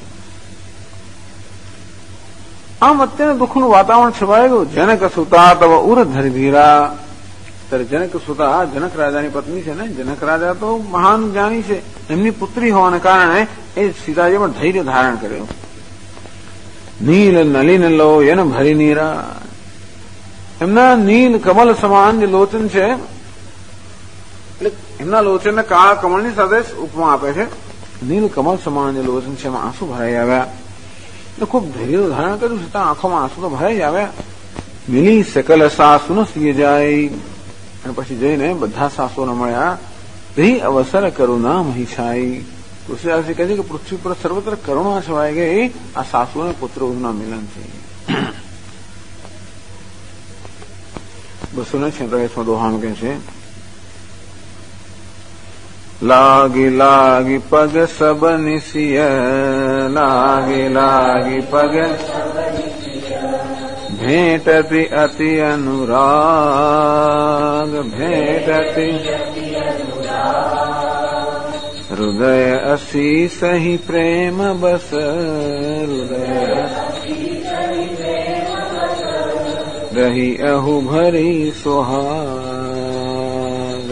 આમ અત્યારે દુઃખનું વાતાવરણ છવાઈ ગયું. જનક સુતા તવ ઉર ધરધીરા. ત્યારે જનક સુતા જનક રાજાની પત્ની છે ને, જનક રાજા તો મહાન જ્ઞાની છે, એમની પુત્રી હોવાને કારણે એ સીતાજીમાં ધૈર્ય ધારણ કર્યું. નીલ નલિન લો યન ભરી નીરા. એમના નીલ કમલ સમાન જે લોચન છે, એટલે એમના લોચનને કાળા કમળની સાથે ઉપમા આપે છે. નીલ કમલ સમાન જે લોચન છે એમાં આંસુ ભરાઈ આવ્યા. ખૂબ ધૈર્ય ધારણ કર્યું છતાં આંખોમાં આંસુ તો ભરાઈ જ આવ્યા. મિલી સકલ સાસુનો સિંહ જાય. અને પછી જઈને બધા સાસુને મળ્યા. તે અવસર કરુણા મહિષાઈ. તુલસીદાસજી કહે છે કે પૃથ્વી પર સર્વત્ર કરુણા છવાઈ ગઈ આ સાસુ અને પુત્રવધુના મિલનથી. 246 દોહામાં કહે છે, લાગી લાગી પગ સબ નિસિય. લાગી લાગી પગ ભેટતી અતિ અનુરાગ. ભેટતી હૃદય અસી સહી પ્રેમ બસ. હૃદય રહી અહુ ભરી સોહાગ.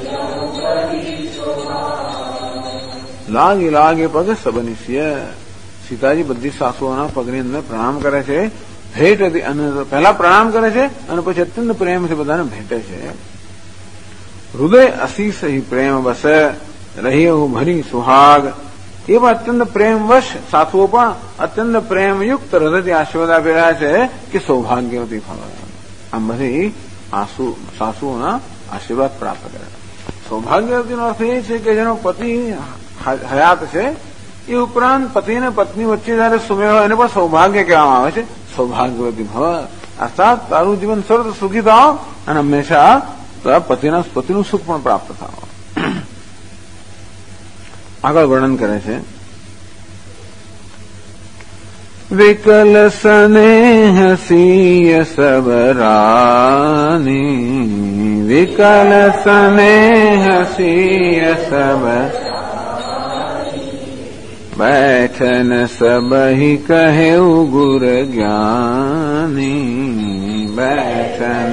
લાગી લાગે પગ સબનિસ્ય. સીતાજી બધી સાસુઓના પગની અંદર પ્રણામ કરે છે. ભેટ હતી અને પહેલા પ્રણામ કરે છે અને પછી અત્યંત પ્રેમથી બધાને ભેટે છે. હૃદય અશીષ હિ પ્રેમ બસ. રહી હું ભરી સુહાગ. એ પણ અત્યંત પ્રેમવશ સાસુઓ પણ અત્યંત પ્રેમયુક્ત હૃદયથી આશીર્વાદ આપી રહ્યા છે કે સૌભાગ્યવતી ફળ. આમ બધી સાસુઓના આશીર્વાદ પ્રાપ્ત કર્યા. સૌભાગ્યવતીનો અર્થ એ છે કે જેનો પતિ હયાત છે. એ ઉપરાંત પતિ અને પત્ની વચ્ચે જયારે સુમેળ હોય એને પણ સૌભાગ્ય કહેવામાં આવે છે. સૌભાગ્યવતી ભવ, અર્થાત તારું જીવન સરળ સુખી થાવ અને હંમેશા તારા પતિનું સુખ પણ પ્રાપ્ત થાવ. આગળ વર્ણન કરે છે. વિકલ સ્નેહ સિય સબરાની, વિકલ સ્નેહ સિય बैठन सबहि कहेउ गुर ज्ञानी, बैठन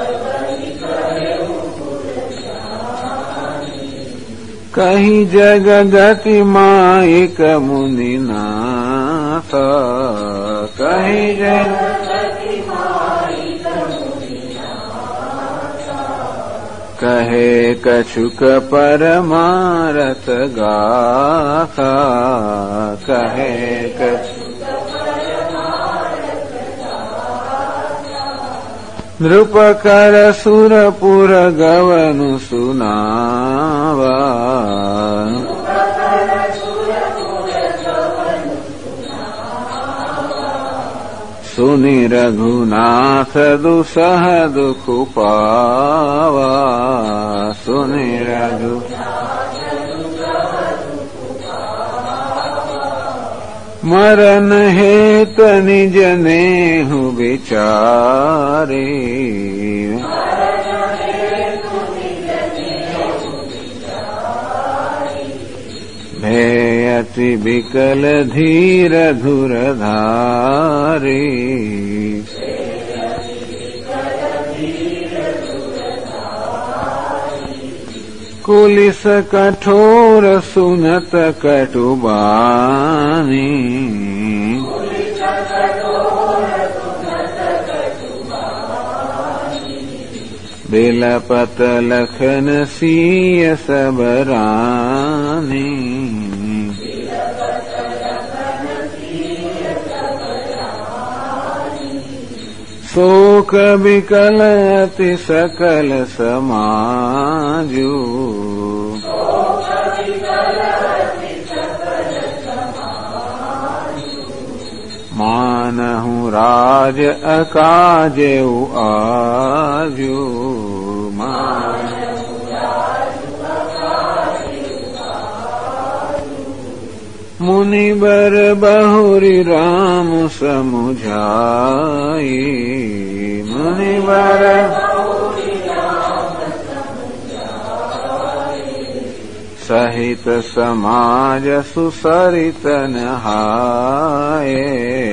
कहीं जगति मायिक मुनिनाथ, कहीं जगति मायिक मुनिनाथ, कहे कछुक परमारथ गाथा, कहे कछुक परमारथ गाथा, नृप कर सुरपुर गवनु सुनावा, सुनि रघुनाथ दुसह दुख पावा, सुनि रघुनाथ मरण हेत निज नेहु विचारे, भयति विकल धीर धुर धारे, कुलिस कठोर सुनत कटुबानी, बिलपत लखन सिय सबरानी, शोक विकल अति सकल समाजू, मानहु राज अकाजेउ आजू, मुनिबर बहुरी राम समुझाई, मुनिबर सहित समाज सुसरित नहाए,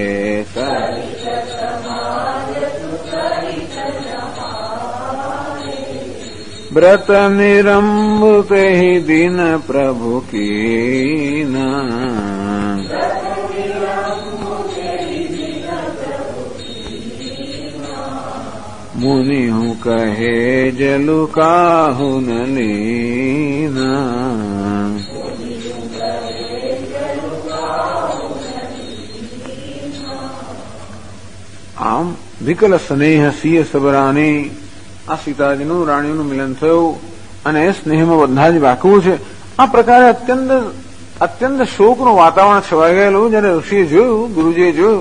व्रत निरंब ते ही दिन प्रभु कीना, मुनि हूँ कहे जलु काहु न लीना, આમ વિકલ સ્નેહ સિંહ સબરાની, આ સીતાજીનું રાણીનું મિલન થયું અને એ સ્નેહમાં બધા જ વાકવું છે. આ પ્રકારે અત્યંત શોકનું વાતાવરણ છવાઈ ગયેલું. જયારે ઋષિએ જોયું, ગુરુજીએ જોયું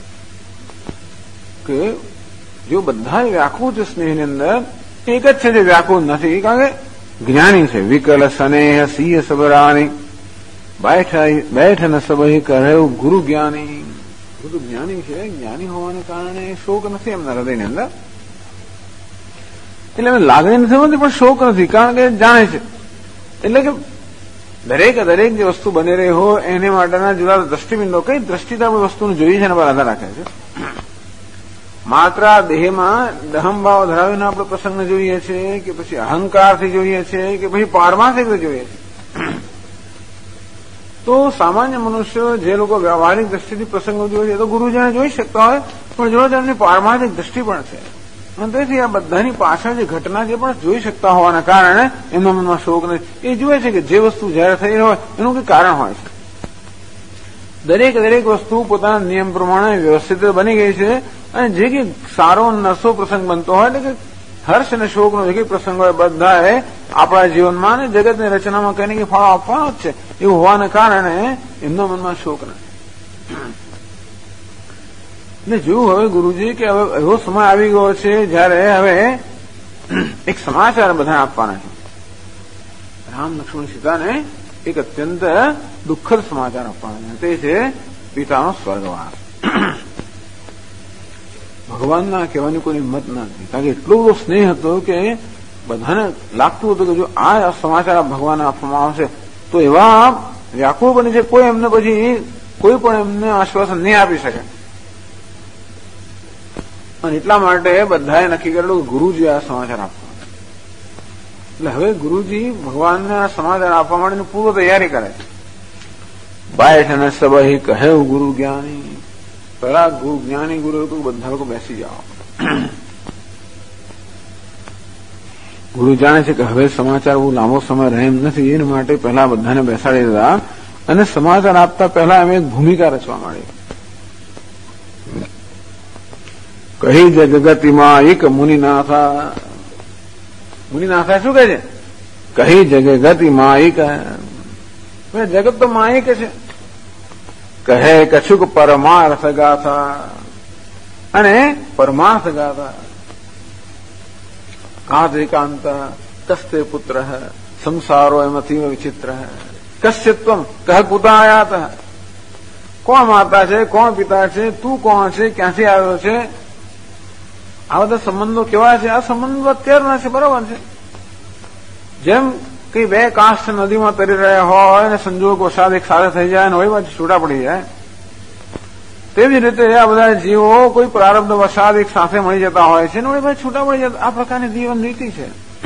કે જો બધા વ્યાકુળ છે સ્નેહની અંદર, એક જ છે જે વ્યાકુળ નથી, કારણ કે જ્ઞાની છે. વિકલ સ્નેહ સિંહ સબરાની, બેઠ ન સબહી કહેવું ગુરુ જ્ઞાની, ગુરુ જ્ઞાની છે. જ્ઞાની હોવાને કારણે શોક નથી એમના હૃદયની અંદર. એટલે એમ લાગણી નથી હોતી પણ શોક નથી, કારણ કે જાણે છે. એટલે કે દરેક જે વસ્તુ બની રહી હોય એને માટેના જુદા દ્રષ્ટિબિંદો, કઈ દ્રષ્ટિથી આપણે વસ્તુને જોઈએ છે એના પર આધાર રાખે છે. માત્ર આ દેહમાં દહમભાવ ધરાવીને આપણે પ્રસંગને જોઈએ છીએ કે પછી અહંકારથી જોઈએ છીએ કે પછી પારમાર્થિક જોઈએ છે. તો સામાન્ય મનુષ્ય જે લોકો વ્યવહારિક દ્રષ્ટિથી પ્રસંગો જોઈએ છે તો ગુરુજીને જોઈ શકતા હોય, પણ જો તેમની પારમાર્થિક દ્રષ્ટિ પણ છે. અને તેથી આ બધાની પાછળ જે ઘટના જે પણ જોઈ શકતા હોવાના કારણે એમના મનમાં શોક નથી. એ જુએ છે કે જે વસ્તુ જયારે થઈ હોય એનું કંઈ કારણ હોય છે. દરેક વસ્તુ પોતાના નિયમ પ્રમાણે વ્યવસ્થિત બની ગઈ છે. અને જે કંઈ સારો નરસો પ્રસંગ બનતો હોય, એટલે કે હર્ષ અને શોકનો જે કંઈ પ્રસંગ હોય બધા આપણા જીવનમાં અને જગતની રચનામાં કંઈ ને કંઈ ફાળો આપવાનો જ છે. એવું હોવાને કારણે એમના મનમાં શોક નથી. એટલે જોયું હવે ગુરુજી કે હવે એવો સમય આવી ગયો છે જયારે હવે એક સમાચાર બધા આપવાના છે. રામ લક્ષ્મણ સીતાને એક અત્યંત દુઃખદ સમાચાર આપવાના છે. તે છે પિતાનો સ્વર્ગવાસ. ભગવાનના કહેવાની કોઈ હિંમત નથી, કારણ કે એટલો બધો સ્નેહ હતો કે બધાને લાગતું હતું કે જો આ સમાચાર ભગવાન આપવામાં આવશે તો એવા વ્યાકુળ બની છે, કોઈ એમને પછી કોઈ પણ એમને આશ્વાસન નહીં આપી શકે. અને એટલા માટે બધાએ નક્કી કરેલું ગુરુજી આ સમાચાર આપવા. એટલે હવે ગુરુજી ભગવાનને આ સમાચાર આપવા માટેની પૂર્વ તૈયારી કરે છે. બાયઠને સબહી કહે ગુરુ જ્ઞાની. પેલા ગુરુ જ્ઞાની ગુરુ બધા લોકો બેસી જાઓ. ગુરુ જાણે છે કે હવે સમાચાર બહુ લાંબો સમય રહે એમ નથી, એના માટે પહેલા બધાને બેસાડી દીધા અને સમાચાર આપતા પહેલા એમ એક ભૂમિકા રચવા માંડી. કહી જગતિમાં એક મુનિનાથા. મુનિનાથા શું કહે છે? કહી જગતિ માયિક. જગત તો માયિક છે. કહે કશુક પરમાર્થ ગાથા. અને પરમાર્થ ગાથા. કાંત કસ્તે પુત્ર સંસારો એમથી વિચિત્ર કશ્યત્વમ કહ કુતાયાત. કોણ માતા છે, કોણ પિતા છે, તું કોણ છે, ક્યાંથી આવ્યો છે, આ બધા સંબંધો કેવા છે? આ સંબંધો અત્યારના છે, બરોબર છે. જેમ કઈ બે કાંસ નદીમાં તરી રહ્યા હોય અને સંજોગ વરસાદ એક સાથે થઈ જાય અને વળી પાછી છૂટા પડી જાય, તેવી રીતે આ બધા જીવો કોઈ પ્રારબ્ધ વરસાદ એક સાથે મળી જતા હોય છે અને વળી પાછી છૂટા પડી જતા. આ પ્રકારની જીવન નીતિ છે.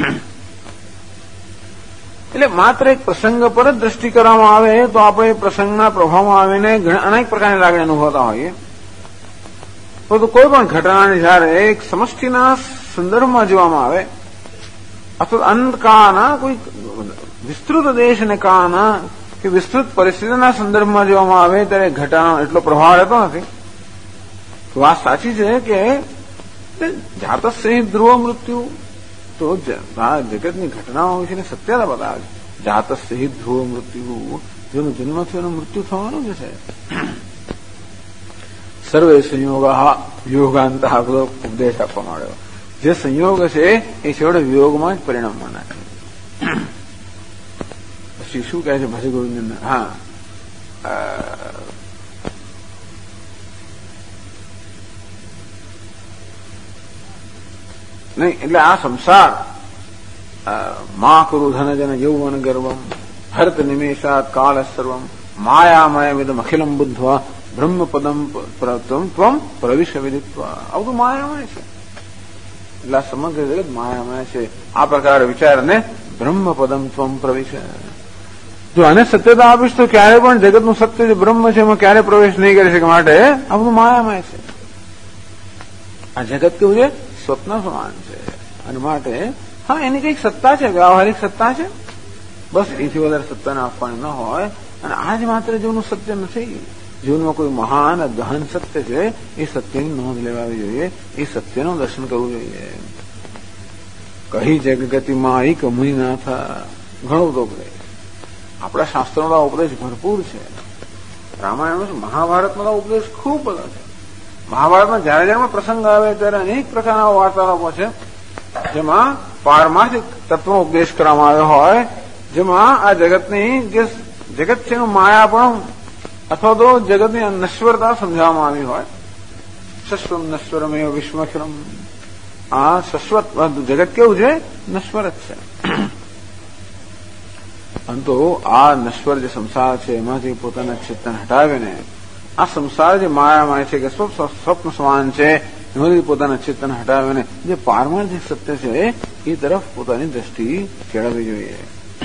એટલે માત્ર એક પ્રસંગ પર જ દ્રષ્ટિ કરવામાં આવે તો આપણે પ્રસંગના પ્રભાવમાં આવીને અનેક પ્રકારની લાગણી અનુભવતા હોઈએ. પરંતુ કોઈ પણ ઘટનાને જયારે એક સમષ્ટિના સંદર્ભમાં જોવામાં આવે અથવા અંતકાળના કોઈ વિસ્તૃત દેશને કાળના કે વિસ્તૃત પરિસ્થિતિના સંદર્ભમાં જોવામાં આવે ત્યારે ઘટનાનો એટલો પ્રભાવ રહેતો નથી. વાત સાચી છે કે જાતસ્ય ધ્રુવ મૃત્યુ તો આ જગતની ઘટનાઓ વિશેની સત્યતા બતાવે છે. જાતસ્ય ધ્રુવ મૃત્યુ, જેનો જન્મ થયો એનું મૃત્યુ થવાનું જ છે. સર્વે સંયોગ વિયોગાંત બધો ઉપદેશ આપવામાં આવ્યો. જે સંયોગ છે એ છેવટે વિયોગમાં જ પરિણામમાં નાખે. પછી શું કહે છે ભાષી ગોવિંદ? હા, નહીં એટલે આ સંસાર મા કુરુ ધન જન યૌવન ગર્વમ હર્ત નિમેષાત કાળ સર્વમ માયામયમિદમ અખિલમ બુદ્ધવા બ્રહ્મપદમ ત્વમ પ્રવિશ વિદિત્વા. આવું તો માયામય છે. એટલે સમગ્ર જગત માયામય છે. આ પ્રકારે વિચારને બ્રહ્મપદમ ત્વમ પ્રવિશ. જો આને સત્યતા આપીશ તો ક્યારે પણ જગતનું સત્ય જે બ્રહ્મ છે એમાં ક્યારે પ્રવેશ નહીં કરી શકે. માટે આ બધું માયામય છે. આ જગત કેવું છે? સ્વપ્ન સમાન છે. અને માટે હા એની કઈક સત્તા છે, વ્યવહારિક સત્તા છે, બસ એથી વધારે સત્તાને આપવાની ન હોય. અને આ જ માત્ર જીવનું સત્ય નથી. જીવનમાં કોઈ મહાન ગહન સત્ય છે, એ સત્યની નોંધ લેવાવી જોઈએ, એ સત્યનું દર્શન કરવું જોઈએ. કહી જગતિમાં એક મુનિનાથ. ઘણો બધો ઉપદેશ આપણા શાસ્ત્રોનો ઉપદેશ ભરપૂર છે. રામાયણ મહાભારતમાં ઉપદેશ ખૂબ બધા છે. મહાભારતમાં જયારે જયારે પ્રસંગ આવે ત્યારે અનેક પ્રકારના વાર્તાલાપો છે જેમાં પારમાર્થિક તત્વનો ઉપદેશ કરવામાં આવ્યો હોય, જેમાં આ જગતની જે જગત છે એનું માયાપણું અથવા તો જગતની નશ્વરતા સમજાવવામાં આવી હોય. શશ્વમ નશ્વરમેવ વિશ્વખિલમ. આ શાશ્વત જગત કેવું છે? નશ્વર જ છે. પરંતુ આ નશ્વર જે સંસાર છે એમાંથી પોતાના ચેતન હટાવીને આ સંસાર જે માયામય છે કે સ્વપ્ન સમાન છે એમાંથી પોતાના ચેતન હટાવીને જે પારમાર્થિક સત્ય છે એ તરફ પોતાની દ્રષ્ટિ કેળવવી જોઈએ.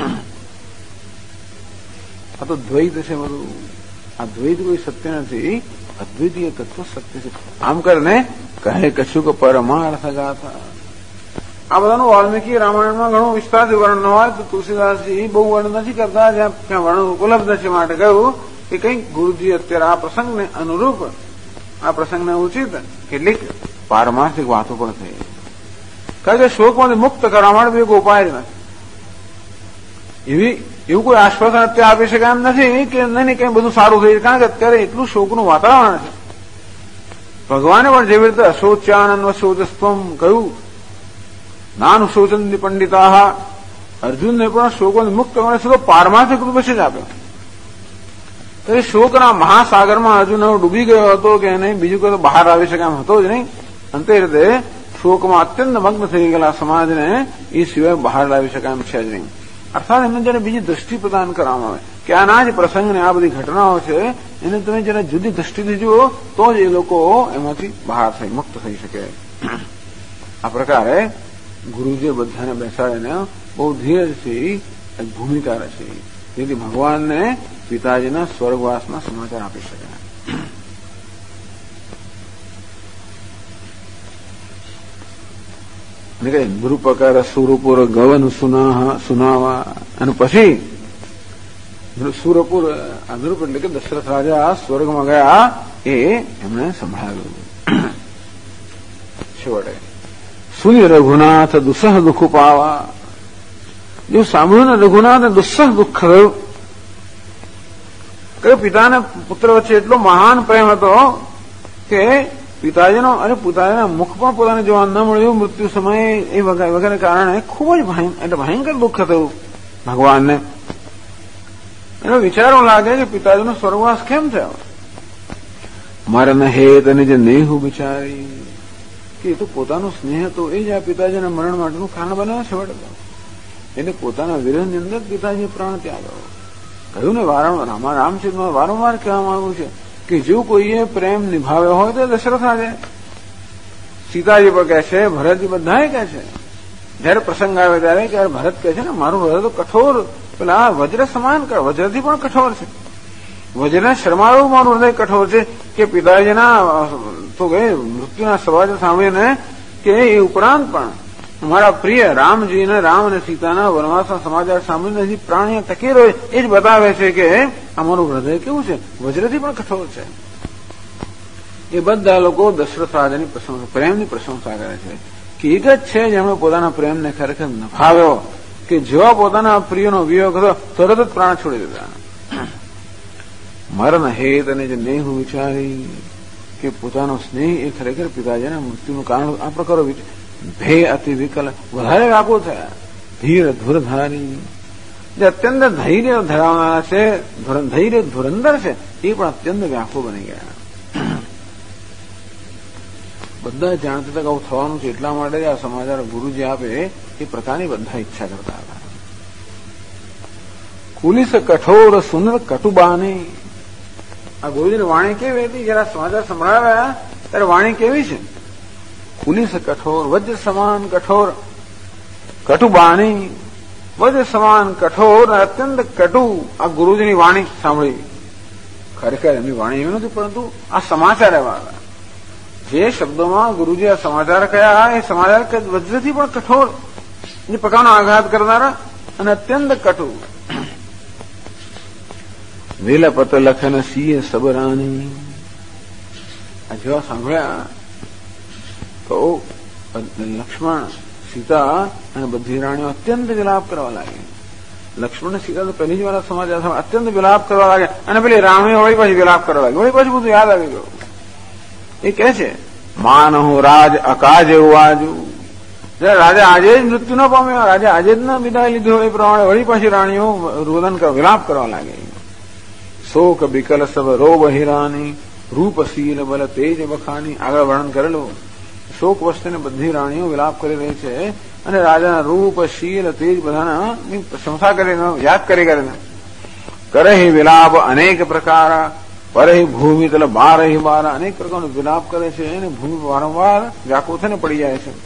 આ તો દ્વૈત છે બધું. આ દ્વૈત કોઈ સત્ય નથી, અદ્વિતીય તત્વ સત્ય છે. આમ કરીને કહે કશું કે પરમાર્થ ગાથા. આ બધાનું વાલ્મીકી રામાયણમાં ઘણું વિસ્તારથી વર્ણન હોય તો તુલસીદાસજી બહુ વર્ણન નથી કરતા. જ્યાં વર્ણન ઉપલબ્ધ છે માટે કહ્યું કે કંઈક ગુરુજી અત્યારે આ પ્રસંગને અનુરૂપ, આ પ્રસંગને ઉચિત કેટલીક પારમાર્થિક વાતો પણ થઈ. કારણ કે શોકમાંથી મુક્ત કરવા માટે એક ઉપાય જ નથી. એવી એવું કોઈ આશ્વાસન અત્યારે આપી શકાય એમ નથી કે નહીં કઈ બધું સારું થઈ જાય, કારણ કે અત્યારે એટલું શોકનું વાતાવરણ છે. ભગવાને પણ જેવી રીતે અશોચ્યાનંદ શોચસ્વમ કહ્યું, નાનું શોચંદી પંડિતા, અર્જુનને પણ શોકોને મુક્ત કરવાનો સીધો પારમાર્થિક રૂપે જ આપ્યો. તો એ શોકના મહાસાગરમાં અર્જુન ડૂબી ગયો હતો કે નહીં, બીજું કોઈ તો બહાર આવી શકે એમ હતો જ નહીં. અંતે રીતે શોકમાં અત્યંત મગ્ન થઈ ગયેલા સમાજને એ સિવાય બહાર લાવી શકાય એમ છે જ નહીં. અર્થાત એમને જયારે બીજી દ્રષ્ટિ પ્રદાન કરવામાં આવે કે આના જ પ્રસંગને આ બધી ઘટનાઓ છે એને તમે જયારે જુદી દ્રષ્ટિથી જુઓ તો જ એ લોકો એમાંથી બહાર થઈ મુક્ત થઈ શકે. આ પ્રકારે ગુરુજીએ બધાને બેસાડીને બહુ ધીરજથી એક ભૂમિકા રચી, જેથી ભગવાનને પિતાજીના સ્વર્ગવાસના સમાચાર આપી શકે. નૃપકાર સુરપુર ગવન સુનાવા, અને પછી સુરપુર નૃપ એટલે કે દશરથ રાજા સ્વર્ગમાં ગયા એ એમણે સંભળાવ્યું. છેવટે સુનિ રઘુનાથ દુસ્સહ દુઃખ પાવા, જો સાંભળ્યું ને રઘુનાથ દુસ્સહ દુઃખ થયું કે પિતાને પુત્ર વચ્ચે એટલો મહાન પ્રેમ હતો કે પિતાજીનો અને પોતાના મુખ પણ પોતાને જોવા ન મળ્યું મૃત્યુ સમયે, એ વગેરે કારણે ખૂબ જ ભયંકર દુઃખ થયું ભગવાનને. એનો વિચારો લાગે કે પિતાજીનો સ્વર્ગવાસ કેમ થયો. મરણ હેત અને જે નેહુ બિચારી, કે એ તો પોતાનો સ્નેહ હતો એ જ આ પિતાજીના મરણ માટેનું કારણ બનાવે છે. એટલે પોતાના વિરહની અંદર પિતાજીએ પ્રાણ ત્યાગો. કહ્યું ને વારંવાર રામચરિતમાં વારંવાર કહેવામાં આવ્યું છે કે જો કોઈએ પ્રેમ નિભાવ્યો હોય તો દશરથ રાજા, સીતાજી પર કહે છે, ભરતજી બધા કહે છે. જયારે પ્રસંગ આવે ત્યારે ભરત કહે છે ને મારું હૃદય તો કઠોર, પેલા વજ્ર સમાન, વજ્રથી પણ કઠોર છે. વજ્રને શરમાળું મારું હૃદય કઠોર છે કે પિતાજીના તો મૃત્યુના સમાચાર સાંભળીને કે એ ઉપરાંત પણ મારા પ્રિય રામજીને, રામ અને સીતાના વનવાસના સમાચાર સાંભળીને હજી પ્રાણીઓ ટકી રહ્યો એ જ બતાવે છે કે અમારું હૃદય કેવું છે, વજ્રથી પણ કઠોર છે. એ બધા લોકો દશરથ રાજાની પ્રશંસા, પ્રેમની પ્રશંસા કરે છે કે એક જ છે જેમણે પોતાના પ્રેમને ખરેખર નભાવ્યો કે જેવા પોતાના પ્રિયનો વિયોગ હતો તરત જ પ્રાણ છોડી દીધા. મરણ હેત અને જે નેહુ વિચારી, કે પોતાનો સ્નેહ એ ખરેખર પિતાજીના મૃત્યુનું કારણ. આ પ્રકારો ભય અતિ વિકલ, વધારે વ્યાકુળ થયા. ધીર ધુરધારી, જે અત્યંત ધૈર્ય ધરાવનારા છે, ધૈર્ય ધુરંધર છે, એ પણ અત્યંત વ્યાકુળ બની ગયા. બધા જાણતા હતા કે આવું થવાનું છે, એટલા માટે આ સમાચાર ગુરુજી આપે એ પ્રકારની બધા ઈચ્છા કરતા હતા. કુલિસ કઠોર સુંદર કટુબાની, આ ગુરુજીની વાણી કેવી હતી, જરા સમાચાર સંભળાવ્યા ત્યારે વાણી કેવી છે. કુલિસ કઠોર, વજ્ર સમાન કઠોર, કટુબાની, વજ્ર સમાન કઠોર, અત્યંત કટુ. આ ગુરુજીની વાણી સાંભળી. ખરેખર એમની વાણી એવી નથી, પરંતુ આ સમાચાર એવા હતા. જે શબ્દોમાં ગુરુજી આ સમાચાર કયા એ સમાચાર વજ્રથી પણ કઠોર, એ પ્રકારનો આઘાત કરનારા અને અત્યંત કટુ. વેલપત લખન સિંહ સબરાની, આ જેવા સાંભળ્યા તો લક્ષ્મણ, સીતા અને બધી રાણીઓ અત્યંત વિલાપ કરવા લાગી. લક્ષ્મણ સીતા તો પહેલી જ વાર સમાચાર અત્યંત વિલાપ કરવા લાગે અને પેલી રાણીઓ વળી પાછી વિલાપ કરવા લાગી. વળી પાછી બધું યાદ આવી ગયું. એ કહે છે માનહુ રાજ અકાજ એવું આજુ, રાજા આજે જ મૃત્યુ ન પામ્યો, રાજા આજે જ ન વિદાય લીધો, એ પ્રમાણે વળી પાછી રાણીઓ રોદન વિલાપ કરવા લાગી. શોક બિકલ સબ રોબ હિરાની, રૂપશીલ બલ તેજ બખાની. આગળ વર્ણન કરેલું. શોક વસ્તુને બધી રાણીઓ વિલાપ કરી રહી છે અને રાજાના રૂપ, શીલ, તેજ બધાના પ્રશંસા કરીને યાદ કરી કરીને કરે વિલાપ અનેક પ્રકાર, પરહી ભૂમિ તલ બારહી બાર, અનેક પ્રકારનો વિલાપ કરે છે અને ભૂમિ વારંવાર વ્યાકુળ થઈને પડી જાય છે.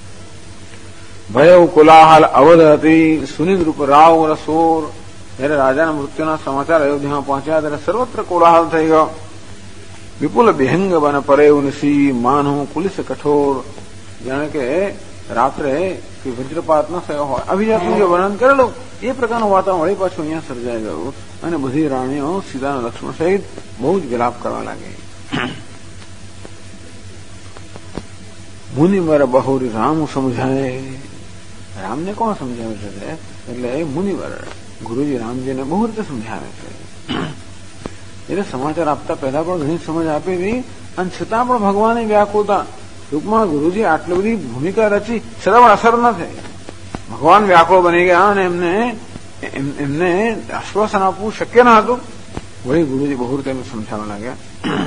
ભય કોલાહલ અવધ હતી, સુનિદ રૂપ રાવ રસોર. જયારે રાજાના મૃત્યુના સમાચાર અયોધ્યામાં પહોંચ્યા ત્યારે સર્વત્ર કોલાહલ થઈ ગયો. વિપુલ વિહંગ બન પરેવ સી, માનવ કુલિસ કઠોર. જાણે કે રાત્રે વજ્રપાત ન થયો હોય, અભિજાતનું જે વર્ણન કરેલું એ પ્રકારનું વાતાવરણ વળી પાછું અહીંયા સર્જાઈ ગયું અને બધી રાણીઓ સીતાના લક્ષ્મણ સહિત બહુ જ વિલાપ કરવા લાગી. મુનિવર બહુરી રામ સમજાય, રામને કોણ સમજાવે છે એટલે એ મુનિવર ગુરુજી રામજીને બહુ રીતે સમજાવે છે. એટલે સમાચાર આપતા પહેલા પણ ઘણી સમજ આપી હતી અને છતાં પણ ભગવાનની વ્યાકુળતા. ટૂંકમાં ગુરુજી આટલી બધી ભૂમિકા રચી છતાં પણ અસર ન થઈ. ભગવાન વ્યાકુળ બની ગયા અને એમને આશ્વાસન આપવું શક્ય ન હતું. વળી ગુરુજી બહુ રીતે એમને સમજાવવા લાગ્યા.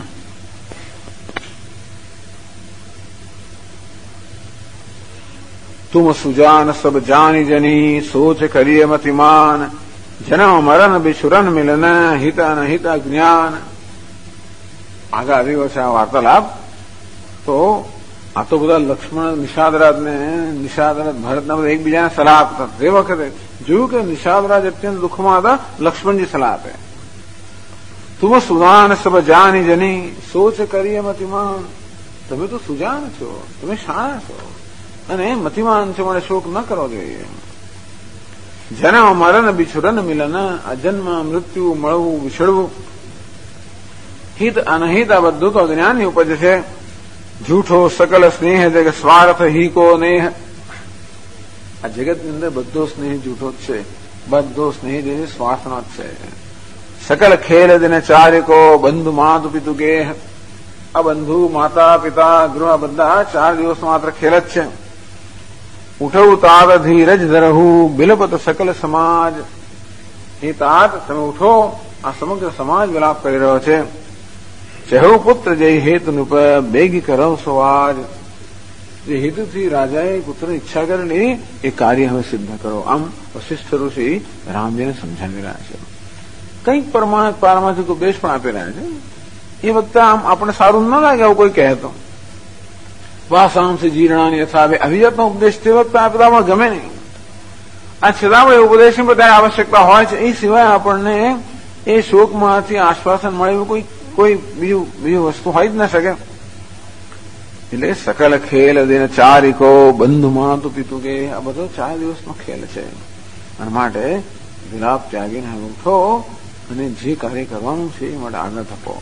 तुम सुजान सब जानी जनी सोच करिए मतिमान जन्म मरण बिछुरन मिलन हित अनहित ज्ञान. આગળ આવ્યો છે આ વાર્તાલાપ. તો આ તો બધા લક્ષ્મણ નિષાદરાજ ભરતના બધા એકબીજાને સલાહ આપતા. તે વખતે જોયું કે નિષાદરાજ અત્યંત દુઃખમાં હતા, લક્ષ્મણજી સલાહ આપે. તુમ સુજાન સબ જાની જની સોચ કરીએ મતિમાન. તમે તો સુજાન છો, તમે શાણા છો અને મતિમાન છે, મને શોક ન કરવો જોઈએ. જન્મ મરણ બિછુરન મિલન, અજન્મ મૃત્યુ મળવું વિછળવું, હિત અનહિત આ બધું તો જ્ઞાનની ઉપજ છે. જૂઠો સકલ સ્નેહ જગ સ્વાર્થ હી કો નેહ. આ જગતની અંદર બધો સ્નેહ જૂઠો જ છે, બધો સ્નેહ જે સ્વાર્થનો જ છે. સકલ ખેલ દિન ચારિકો બંધુ માતુ પિતુ ગેહ. આ બંધુ માતા પિતા ગૃહ બધા 4 દિવસ માત્ર ખેલ જ છે. ઉઠવું તાત ધીરજ ધરવું બિલપત સકલ સમાજ. એ તાત તમે ઉઠો, આ સમગ્ર સમાજ વિલાપ કરી રહ્યો છે. ચહુ પુત્ર જય હેતુ નુપ બેગી કરો સવાજ. જે હેતુથી રાજાએ પુત્રની ઈચ્છા કરેલી એ કાર્ય હવે સિદ્ધ કરો. આમ વશિષ્ઠ ઋષિ રામજીને સમજાવી રહ્યા છે. કંઈક પારમાર્થિક ઉપદેશ પણ આપી રહ્યા છે. એ વખતે આમ આપણે સારું ન લાગે આવું કોઈ કહેતો. વાસાંસી જીર્ણાની યથાવે આવી જાતનો ઉપદેશ તે વખતે આપતા પણ ગમે નહીં. આ છતાં પણ એ ઉપદેશની બધાની આવશ્યકતા હોય છે. એ સિવાય આપણને એ શોકમાંથી આશ્વાસન મળે એવું કોઈ બીજું વસ્તુ હોય જ ન શકે. એટલે સકલ ખેલ દિન ચારિકો બંધુ માતુ પિતુ કે આ બધો 4 દિવસનો ખેલ છે. અને માટે વિલાપ ત્યાગીને ઉઠો અને જે કાર્ય કરવાનું છે એ માટે આગળ થપો.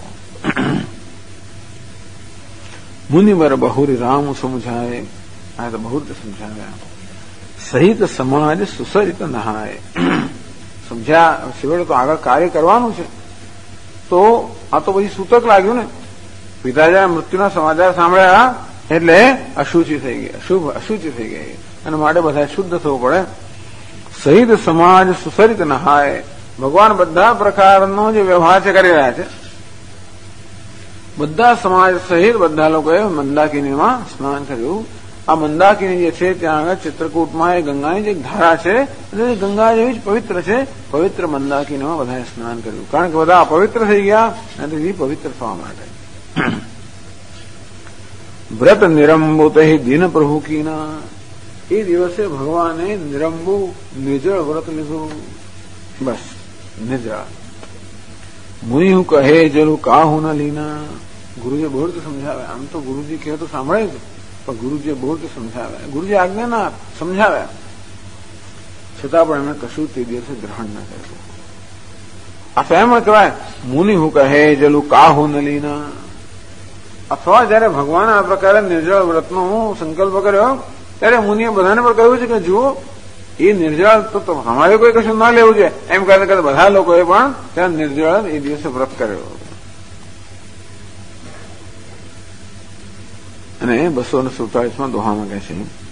મુનિવર બહુરી રામ સમજાય. આ તો બહુ રીતે સમજાવ્યા. સહિત સમાજ સુસરિત નહાય. સમજ્યા શિવડે તો આગળ કાર્ય કરવાનું છે. તો આ તો પછી સૂતક લાગ્યું ને. પિતાજીના મૃત્યુના સમાચાર સાંભળ્યા એટલે અશુચિ થઈ ગઈ, અશુચિ થઈ ગઈ અને માટે બધા શુદ્ધ થવું પડે. સહિત સમાજ સુસરિત નહાય. ભગવાન બધા પ્રકારનો જે વ્યવહાર છે કરી રહ્યા છે. બધા સમાજ સહિત બધા લોકોએ મંદાકિનીમાં સ્નાન કર્યું. આ મંદાકિની જે છે ત્યાં આગળ ચિત્રકૂટમાં એ ગંગાની જે ધારા છે એટલે ગંગા જેવી જ પવિત્ર છે. પવિત્ર મંદાકિનીમાં બધાએ સ્નાન કર્યું. કારણ કે બધા અપવિત્ર થઈ ગયા અને પવિત્ર થવા માટે. વ્રત નિરંબુ તહી દિન પ્રભુ કીના. એ દિવસે ભગવાને નિરંબુ નિર્જળ વ્રત લીધું. બસ નિર્જળ. મુનિ હું કહે જલુ કાહુ ન લીના. ગુરુજી બહુ રીતે સમજાવે. આમ તો ગુરુજી કહે તો સાંભળે જ, પણ ગુરુજીએ બહુ રીતે સમજાવે. ગુરુજી આજ્ઞા ના સમજાવે છતાં પણ એમણે કશું તે દિવસે ગ્રહણ ના કર્યું. આ તો એમ કહેવાય મુનિ હું કહે જલુ કાહુ ન લીના. અથવા જયારે ભગવાન આ પ્રકારે નિર્જળ વ્રતનો સંકલ્પ કર્યો ત્યારે મુનિએ બધાને પણ કહ્યું છે કે જુઓ એ નિર્જળ તો તમારે કોઈ કશું ના લેવું છે એમ કહેતા બધા લોકોએ પણ ત્યાં નિર્જળ એ દિવસે વ્રત કર્યો. અને 247માં દોહામાં કહે છે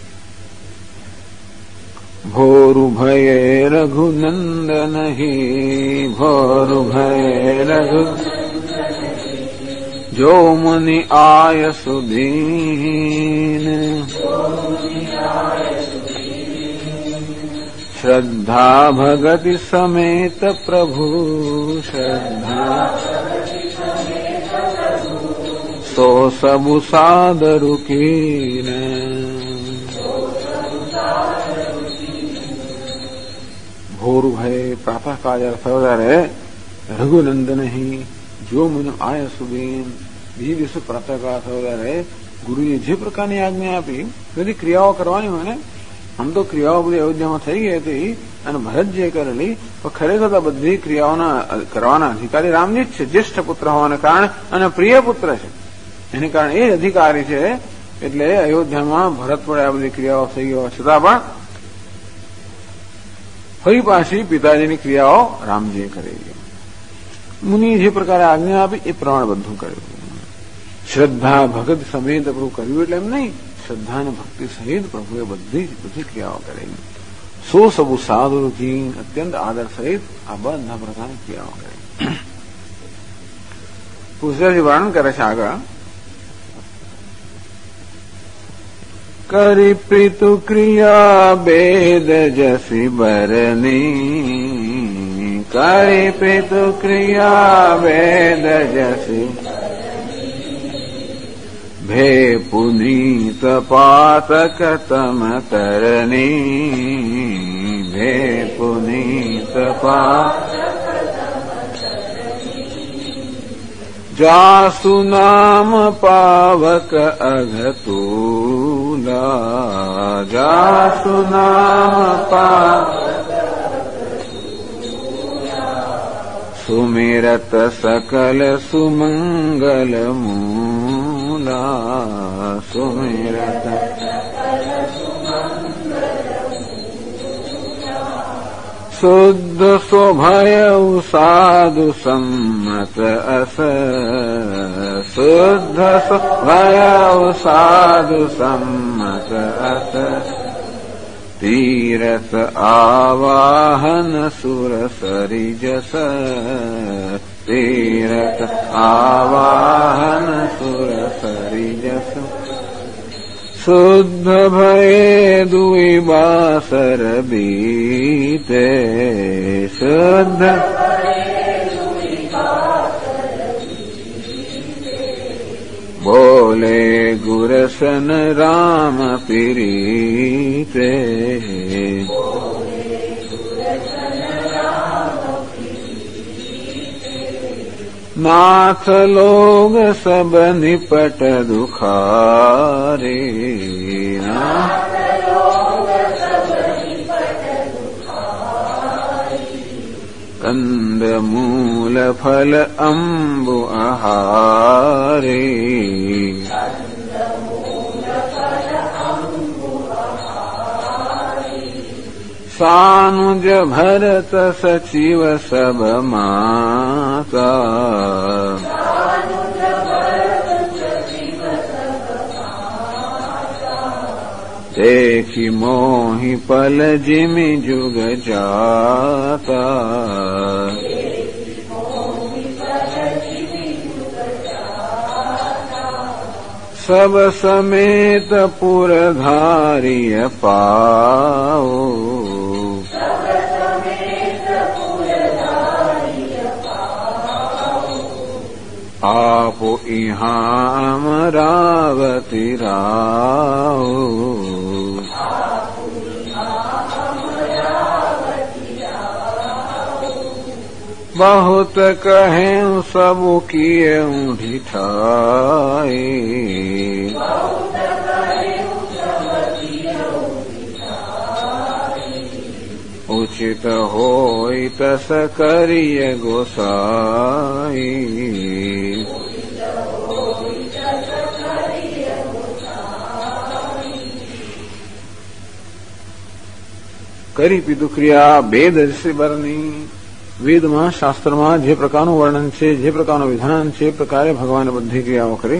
ભોરુ ભયે રઘુનંદન હી ભોરુ ભયે રઘુ જો મુનિ આય સુદીન શ્રદ્ધા ભગતિ સમેત પ્રભુ શ્રદ્ધા સો સબુ સાદરુ કીને. ભોરુ ભય પ્રાતઃકાળ જયારે થયો ત્યારે રઘુનંદન જો મને આય સુબીન. બીજે દિવસે પ્રાતઃકાળ થયો ત્યારે ગુરુએ જે પ્રકારની આજ્ઞા આપી બધી ક્રિયાઓ કરવાની હોય ને. આમ તો ક્રિયાઓ બધી અયોધ્યામાં થઈ ગઈ હતી અને ભરતજીએ કરેલી, પણ ખરેખર તો બધી ક્રિયાઓના કરવાના અધિકારી રામજી જ છે. જ્યેષ્ઠ પુત્ર હોવાને કારણે અને પ્રિય પુત્ર છે એને કારણે એ અધિકારી છે. એટલે અયોધ્યામાં ભરત વડે આ બધી ક્રિયાઓ થઈ ગયો છતાં પણ ફરી પાછી પિતાજીની ક્રિયાઓ રામજીએ કરી. મુનિએ જે પ્રકારે આજ્ઞા આપી એ પ્રમાણે બધું કર્યું. શ્રદ્ધા ભગત સમેત પ્રભુ કર્યું એટલે એમ નહીં, શ્રદ્ધા અને ભક્તિ સહિત પ્રભુએ બધી ક્રિયાઓ કરી. સો સબુ સાધુ કી અત્યંત આદર સહિત આ બધા પ્રકારની ક્રિયાઓ કરી. પુષ્કરજી વર્ણન કરે છે આગળ. કરી પ્રીતુ ક્રિયા બેદ જસી બરની, કરી પ્રીતુ ક્રિયા વેદ જસી ભે પુનીત પાતક તમ તરની, ભે પુનીત પાતક જાસુ નામ પાવક અઘતુલા, જાસુ નામ પાવક સુમિરત સકલ સુમંગલ મૂલા, સુમિરત શુદ્ધ સ્વભય સાધુ સંમત અસ, શુદ્ધ સ્વભય સાધુ સંમત અસ તીરથ આવાહન સુર સરિજસ, તીરથ આવાહન સુર સરિજસ શુદ્ધ ભયે દુઈ બાસર બીતે, શુદ્ધ બોલે ગુરસન રામ પીરીતે, नाथ लोग सब निपट दुखारे, कंद मूल फल अम्बु आहारे, सानुज भरत सचिव सब माता, देखी मोहि पल जिमि जुग जाता, सब समेत पुरधारिय पाओ, आपो इहाँ अमरावती राओ, बहुत कहें सब किए ढिठाई, उचित होई तस करिय गोसाई, કરી પીધું ક્રિયા વેદ ઋષિબરની. વેદમાં શાસ્ત્રમાં જે પ્રકારનું વર્ણન છે, જે પ્રકારનું વિધાન છે, એ પ્રકારે ભગવાને બધી ક્રિયાઓ કરી.